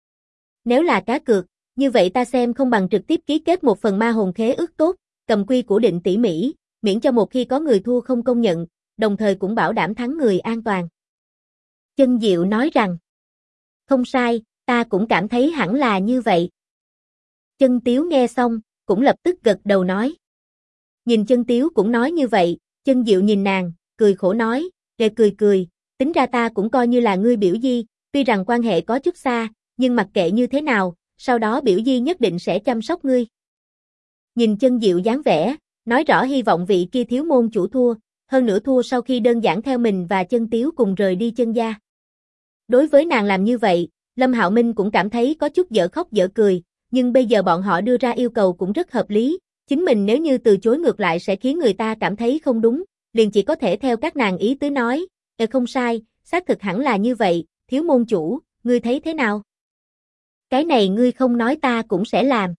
Nếu là cá cược, như vậy ta xem không bằng trực tiếp ký kết một phần ma hồn khế ước tốt, cầm quy củ định tỉ mỉ, miễn cho một khi có người thua không công nhận, đồng thời cũng bảo đảm thắng người an toàn. Chân Diệu nói rằng, không sai, ta cũng cảm thấy hẳn là như vậy. Chân Tiếu nghe xong, cũng lập tức gật đầu nói. Nhìn Chân Tiếu cũng nói như vậy, Chân Diệu nhìn nàng, cười khổ nói, cười, tính ra ta cũng coi như là ngươi biểu di, tuy rằng quan hệ có chút xa, nhưng mặc kệ như thế nào, sau đó biểu di nhất định sẽ chăm sóc ngươi. Nhìn Chân Diệu dáng vẻ, nói rõ hy vọng vị kia thiếu môn chủ thua, hơn nữa thua sau khi đơn giản theo mình và Chân Tiếu cùng rời đi Chân gia. Đối với nàng làm như vậy, Lâm Hạo Minh cũng cảm thấy có chút dở khóc dở cười, nhưng bây giờ bọn họ đưa ra yêu cầu cũng rất hợp lý, chính mình nếu như từ chối ngược lại sẽ khiến người ta cảm thấy không đúng, liền chỉ có thể theo các nàng ý tứ nói, không sai, xác thực hẳn là như vậy, thiếu môn chủ, ngươi thấy thế nào? Cái này ngươi không nói ta cũng sẽ làm.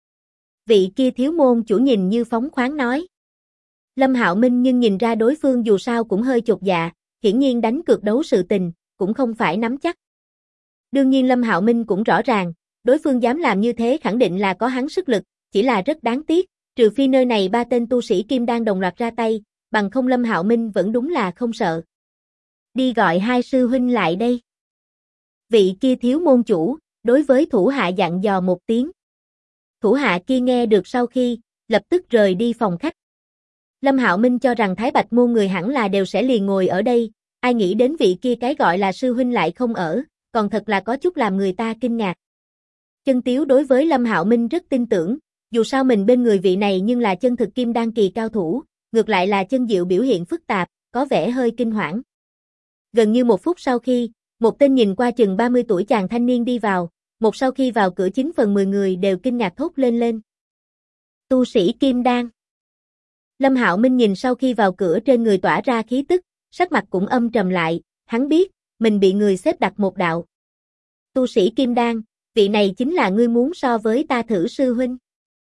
Vị kia thiếu môn chủ nhìn như phóng khoáng nói. Lâm Hạo Minh nhưng nhìn ra đối phương dù sao cũng hơi chột dạ, hiển nhiên đánh cược đấu sự tình, cũng không phải nắm chắc. Đương nhiên Lâm Hạo Minh cũng rõ ràng, đối phương dám làm như thế khẳng định là có hắn sức lực, chỉ là rất đáng tiếc, trừ phi nơi này ba tên tu sĩ kim đan đồng loạt ra tay, bằng không Lâm Hạo Minh vẫn đúng là không sợ. Đi gọi hai sư huynh lại đây. Vị kia thiếu môn chủ, đối với thủ hạ dặn dò một tiếng. Thủ hạ kia nghe được sau khi, lập tức rời đi phòng khách. Lâm Hạo Minh cho rằng Thái Bạch môn người hẳn là đều sẽ liền ngồi ở đây, ai nghĩ đến vị kia cái gọi là sư huynh lại không ở, còn thật là có chút làm người ta kinh ngạc. Chân Tiếu đối với Lâm Hạo Minh rất tin tưởng, dù sao mình bên người vị này nhưng là chân thực kim đan kỳ cao thủ, ngược lại là Chân Diệu biểu hiện phức tạp, có vẻ hơi kinh hoảng. Gần như một phút sau khi, một tên nhìn qua chừng 30 tuổi chàng thanh niên đi vào, một sau khi vào cửa 9/10 người đều kinh ngạc thốt lên. Tu sĩ kim đan. Lâm Hạo Minh nhìn sau khi vào cửa trên người tỏa ra khí tức, sắc mặt cũng âm trầm lại, hắn biết, mình bị người xếp đặt một đạo. Tu sĩ kim đan, vị này chính là ngươi muốn so với ta thử sư huynh.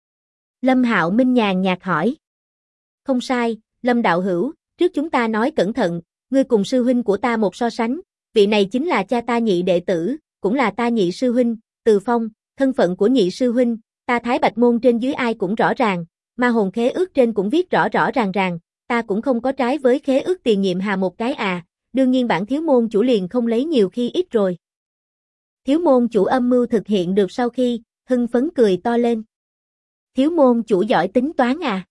Lâm Hạo Minh nhàn nhạt hỏi. Không sai, Lâm đạo hữu, trước chúng ta nói cẩn thận, ngươi cùng sư huynh của ta một so sánh, vị này chính là cha ta nhị đệ tử, cũng là ta nhị sư huynh, Từ Phong, thân phận của nhị sư huynh, ta Thái Bạch môn trên dưới ai cũng rõ ràng, ma hồn khế ước trên cũng viết rõ ràng, ta cũng không có trái với khế ước tiền nhiệm hà một cái à, đương nhiên bản thiếu môn chủ liền không lấy nhiều khi ít rồi. Thiếu môn chủ âm mưu thực hiện được sau khi, hưng phấn cười to lên. Thiếu môn chủ giỏi tính toán à?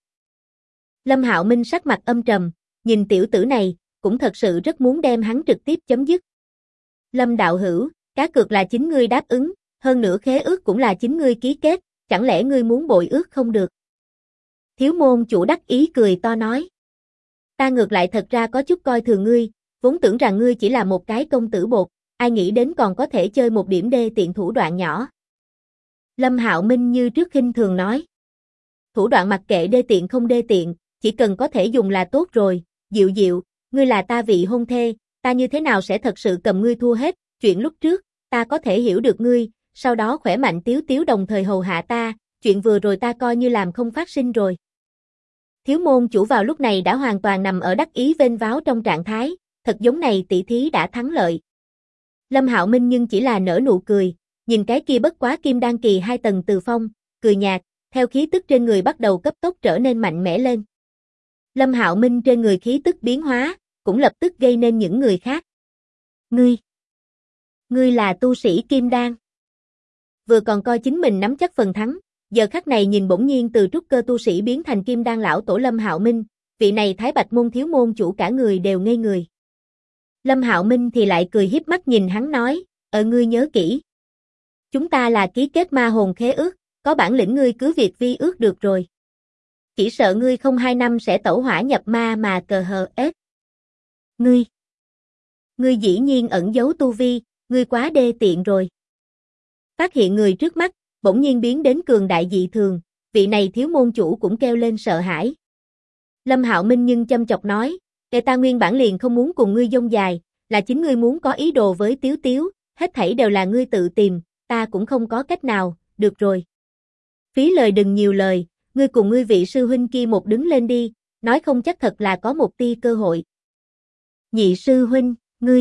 Lâm Hạo Minh sắc mặt âm trầm, nhìn tiểu tử này, cũng thật sự rất muốn đem hắn trực tiếp chấm dứt. Lâm đạo hữu, cá cược là chính ngươi đáp ứng, hơn nữa khế ước cũng là chính ngươi ký kết, chẳng lẽ ngươi muốn bội ước không được? Thiếu môn chủ đắc ý cười to nói. Ta ngược lại thật ra có chút coi thường ngươi, vốn tưởng rằng ngươi chỉ là một cái công tử bột, ai nghĩ đến còn có thể chơi một điểm đê tiện thủ đoạn nhỏ. Lâm Hạo Minh như trước khinh thường nói. thủ đoạn mặc kệ đê tiện không đê tiện, chỉ cần có thể dùng là tốt rồi, Diệu Diệu, ngươi là ta vị hôn thê, ta như thế nào sẽ thật sự cầm ngươi thua hết, chuyện lúc trước, ta có thể hiểu được ngươi, sau đó khỏe mạnh Tiếu Tiếu đồng thời hầu hạ ta, chuyện vừa rồi ta coi như làm không phát sinh rồi. Thiếu môn chủ vào lúc này đã hoàn toàn nằm ở đắc ý vênh váo trong trạng thái, thật giống này tỷ thí đã thắng lợi. Lâm Hạo Minh nhưng chỉ là nở nụ cười, nhìn cái kia bất quá kim đan kỳ 2 tầng Từ Phong, cười nhạt, theo khí tức trên người bắt đầu cấp tốc trở nên mạnh mẽ lên. Lâm Hạo Minh trên người khí tức biến hóa, cũng lập tức gây nên những người khác. Ngươi là tu sĩ kim đan. Vừa còn coi chính mình nắm chắc phần thắng, giờ khắc này nhìn bỗng nhiên từ trúc cơ tu sĩ biến thành kim đan lão tổ Lâm Hạo Minh, vị này Thái Bạch môn thiếu môn chủ cả người đều ngây người. Lâm Hạo Minh thì lại cười hiếp mắt nhìn hắn nói, ngươi nhớ kỹ. Chúng ta là ký kết ma hồn khế ước, có bản lĩnh ngươi cứ việc vi ước được rồi. Chỉ sợ ngươi không 2 năm sẽ tẩu hỏa nhập ma mà cờ hờ ết. Ngươi dĩ nhiên ẩn giấu tu vi, ngươi quá đê tiện rồi. Phát hiện người trước mắt, bỗng nhiên biến đến cường đại dị thường, vị này thiếu môn chủ cũng kêu lên sợ hãi. Lâm Hạo Minh nhưng châm chọc nói, ta nguyên bản liền không muốn cùng ngươi dông dài, là chính ngươi muốn có ý đồ với Tiếu Tiếu, hết thảy đều là ngươi tự tìm, ta cũng không có cách nào, được rồi. Phí lời đừng nhiều lời, ngươi cùng ngươi vị sư huynh kia một đứng lên đi, nói không chắc thật là có một tia cơ hội. Nhị sư huynh,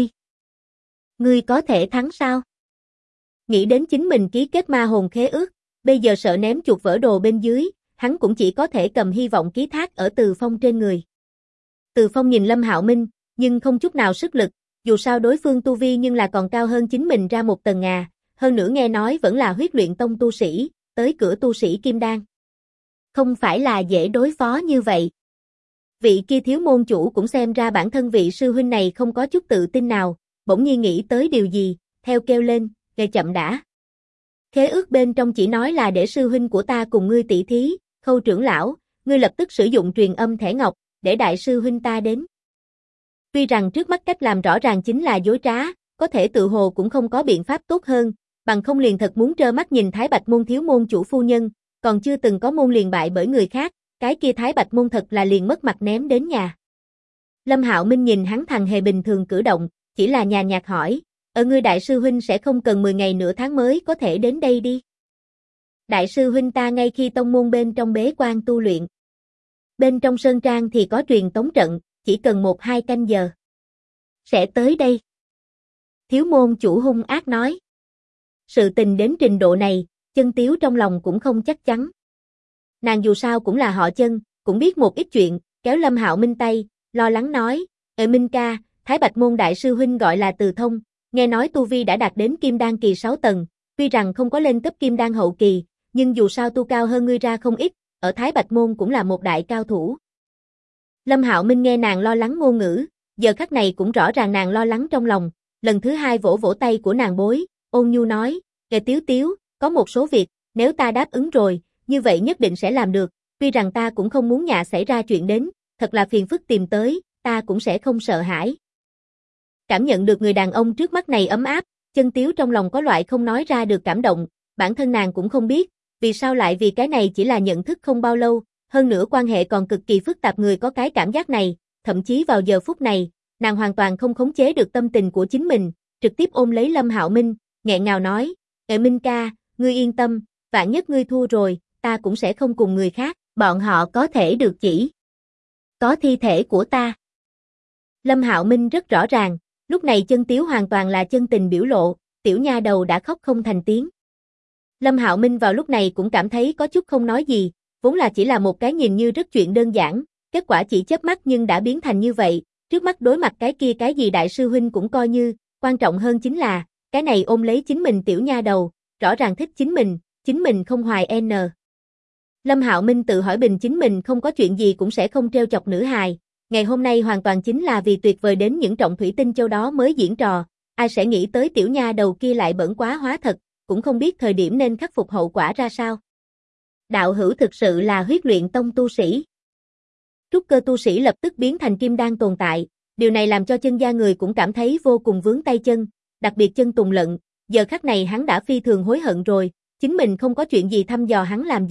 ngươi có thể thắng sao? Nghĩ đến chính mình ký kết ma hồn khế ước, bây giờ sợ ném chuột vỡ đồ bên dưới, hắn cũng chỉ có thể cầm hy vọng ký thác ở Từ Phong trên người. Từ Phong nhìn Lâm Hạo Minh, nhưng không chút nào sức lực, dù sao đối phương tu vi nhưng là còn cao hơn chính mình ra một tầng ngà, hơn nữa nghe nói vẫn là huyết luyện tông tu sĩ, tới cửa tu sĩ kim đan. Không phải là dễ đối phó như vậy. Vị kia thiếu môn chủ cũng xem ra bản thân vị sư huynh này không có chút tự tin nào, bỗng nhiên nghĩ tới điều gì, theo kêu lên, chậm đã. Khế ước bên trong chỉ nói là để sư huynh của ta cùng ngươi tỷ thí, Khâu trưởng lão, ngươi lập tức sử dụng truyền âm thẻ ngọc, để đại sư huynh ta đến. Tuy rằng trước mắt cách làm rõ ràng chính là dối trá, có thể tự hồ cũng không có biện pháp tốt hơn, bằng không liền thật muốn trơ mắt nhìn Thái Bạch môn thiếu môn chủ phu nhân, còn chưa từng có môn liền bại bởi người khác, cái kia Thái Bạch môn thật là liền mất mặt ném đến nhà. Lâm Hạo Minh nhìn hắn thằng hề bình thường cử động, chỉ là nhàn nhạt hỏi, ngươi đại sư huynh sẽ không cần 10 ngày nửa tháng mới có thể đến đây đi. Đại sư huynh ta ngay khi tông môn bên trong bế quan tu luyện. Bên trong sơn trang thì có truyền tống trận, chỉ cần 1-2 canh giờ. Sẽ tới đây. Thiếu môn chủ hung ác nói. Sự tình đến trình độ này, Chân Tiếu trong lòng cũng không chắc chắn. Nàng dù sao cũng là họ Chân, cũng biết một ít chuyện, kéo Lâm Hạo Minh tay, lo lắng nói, Minh ca, Thái Bạch môn đại sư huynh gọi là Từ Thông, nghe nói tu vi đã đạt đến kim đan kỳ 6 tầng, tuy rằng không có lên cấp kim đan hậu kỳ, nhưng dù sao tu cao hơn ngươi ra không ít, ở Thái Bạch môn cũng là một đại cao thủ. Lâm Hạo Minh nghe nàng lo lắng ngôn ngữ, giờ khắc này cũng rõ ràng nàng lo lắng trong lòng, lần thứ 2 vỗ vỗ tay của nàng bối, ôn nhu nói, Tiếu Tiếu, có một số việc, nếu ta đáp ứng rồi, như vậy nhất định sẽ làm được, tuy rằng ta cũng không muốn nhà xảy ra chuyện đến, thật là phiền phức tìm tới, ta cũng sẽ không sợ hãi. Cảm nhận được người đàn ông trước mắt này ấm áp, Chân Tiếu trong lòng có loại không nói ra được cảm động, bản thân nàng cũng không biết, vì sao lại vì cái này chỉ là nhận thức không bao lâu, hơn nữa quan hệ còn cực kỳ phức tạp người có cái cảm giác này, thậm chí vào giờ phút này, nàng hoàn toàn không khống chế được tâm tình của chính mình, trực tiếp ôm lấy Lâm Hạo Minh, nghẹn ngào nói, Minh ca, ngươi yên tâm, vạn nhất ngươi thua rồi, ta cũng sẽ không cùng người khác, bọn họ có thể được chỉ. Có thi thể của ta. Lâm Hạo Minh rất rõ ràng, lúc này Chân Tiếu hoàn toàn là chân tình biểu lộ, tiểu nha đầu đã khóc không thành tiếng. Lâm Hạo Minh vào lúc này cũng cảm thấy có chút không nói gì, vốn là chỉ là một cái nhìn như rất chuyện đơn giản, kết quả chỉ chớp mắt nhưng đã biến thành như vậy, trước mắt đối mặt cái kia cái gì đại sư huynh cũng coi như, quan trọng hơn chính là, cái này ôm lấy chính mình tiểu nha đầu, rõ ràng thích chính mình không hoài n. Lâm Hạo Minh tự hỏi bình chính mình không có chuyện gì cũng sẽ không trêu chọc nữ hài, ngày hôm nay hoàn toàn chính là vì tuyệt vời đến những trọng thủy tinh châu đó mới diễn trò, ai sẽ nghĩ tới tiểu nha đầu kia lại bẩn quá hóa thật, cũng không biết thời điểm nên khắc phục hậu quả ra sao. Đạo hữu thực sự là huyết luyện tông tu sĩ. Trúc cơ tu sĩ lập tức biến thành kim đan tồn tại, điều này làm cho Chân gia người cũng cảm thấy vô cùng vướng tay chân, đặc biệt Chân Tùng Lận, giờ khắc này hắn đã phi thường hối hận rồi, chính mình không có chuyện gì thăm dò hắn làm gì,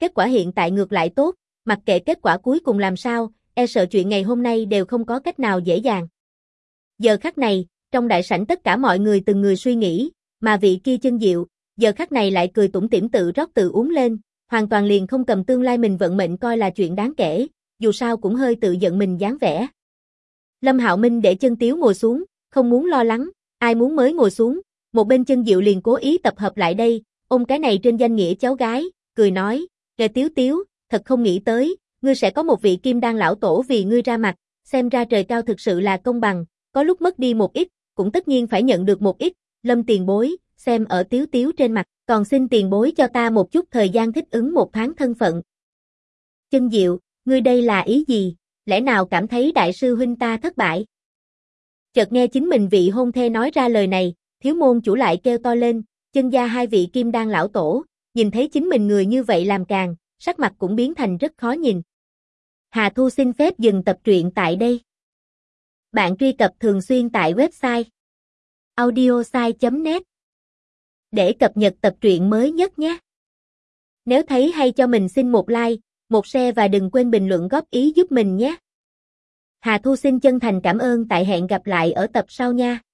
kết quả hiện tại ngược lại tốt, mặc kệ kết quả cuối cùng làm sao, e sợ chuyện ngày hôm nay đều không có cách nào dễ dàng. Giờ khắc này, trong đại sảnh tất cả mọi người từng người suy nghĩ, mà vị kia Chân Diệu, giờ khắc này lại cười tủm tỉm tự rót tự uống lên, hoàn toàn liền không cầm tương lai mình vận mệnh coi là chuyện đáng kể, dù sao cũng hơi tự giận mình dáng vẻ. Lâm Hạo Minh để Chân Tiếu ngồi xuống, không muốn lo lắng, ai muốn mới ngồi xuống, một bên Chân Diệu liền cố ý tập hợp lại đây, ôm cái này trên danh nghĩa cháu gái, cười nói, "Nghe Tiếu Tiếu, thật không nghĩ tới, ngươi sẽ có một vị Kim Đan lão tổ vì ngươi ra mặt, xem ra trời cao thực sự là công bằng, có lúc mất đi một ít, cũng tất nhiên phải nhận được một ít, Lâm tiền bối, xem ở Tiếu Tiếu trên mặt, còn xin tiền bối cho ta một chút thời gian thích ứng một tháng thân phận." Chân Diệu, ngươi đây là ý gì, lẽ nào cảm thấy đại sư huynh ta thất bại? Chợt nghe chính mình vị hôn thê nói ra lời này, Thiếu môn chủ lại kêu to lên, Chân gia hai vị Kim Đan lão tổ, nhìn thấy chính mình người như vậy làm càng, sắc mặt cũng biến thành rất khó nhìn. Hà Thu xin phép dừng tập truyện tại đây. Bạn truy cập thường xuyên tại website audiosai.net để cập nhật tập truyện mới nhất nhé. Nếu thấy hay cho mình xin một like, một share và đừng quên bình luận góp ý giúp mình nhé. Hà Thu xin chân thành cảm ơn, tại hẹn gặp lại ở tập sau nha.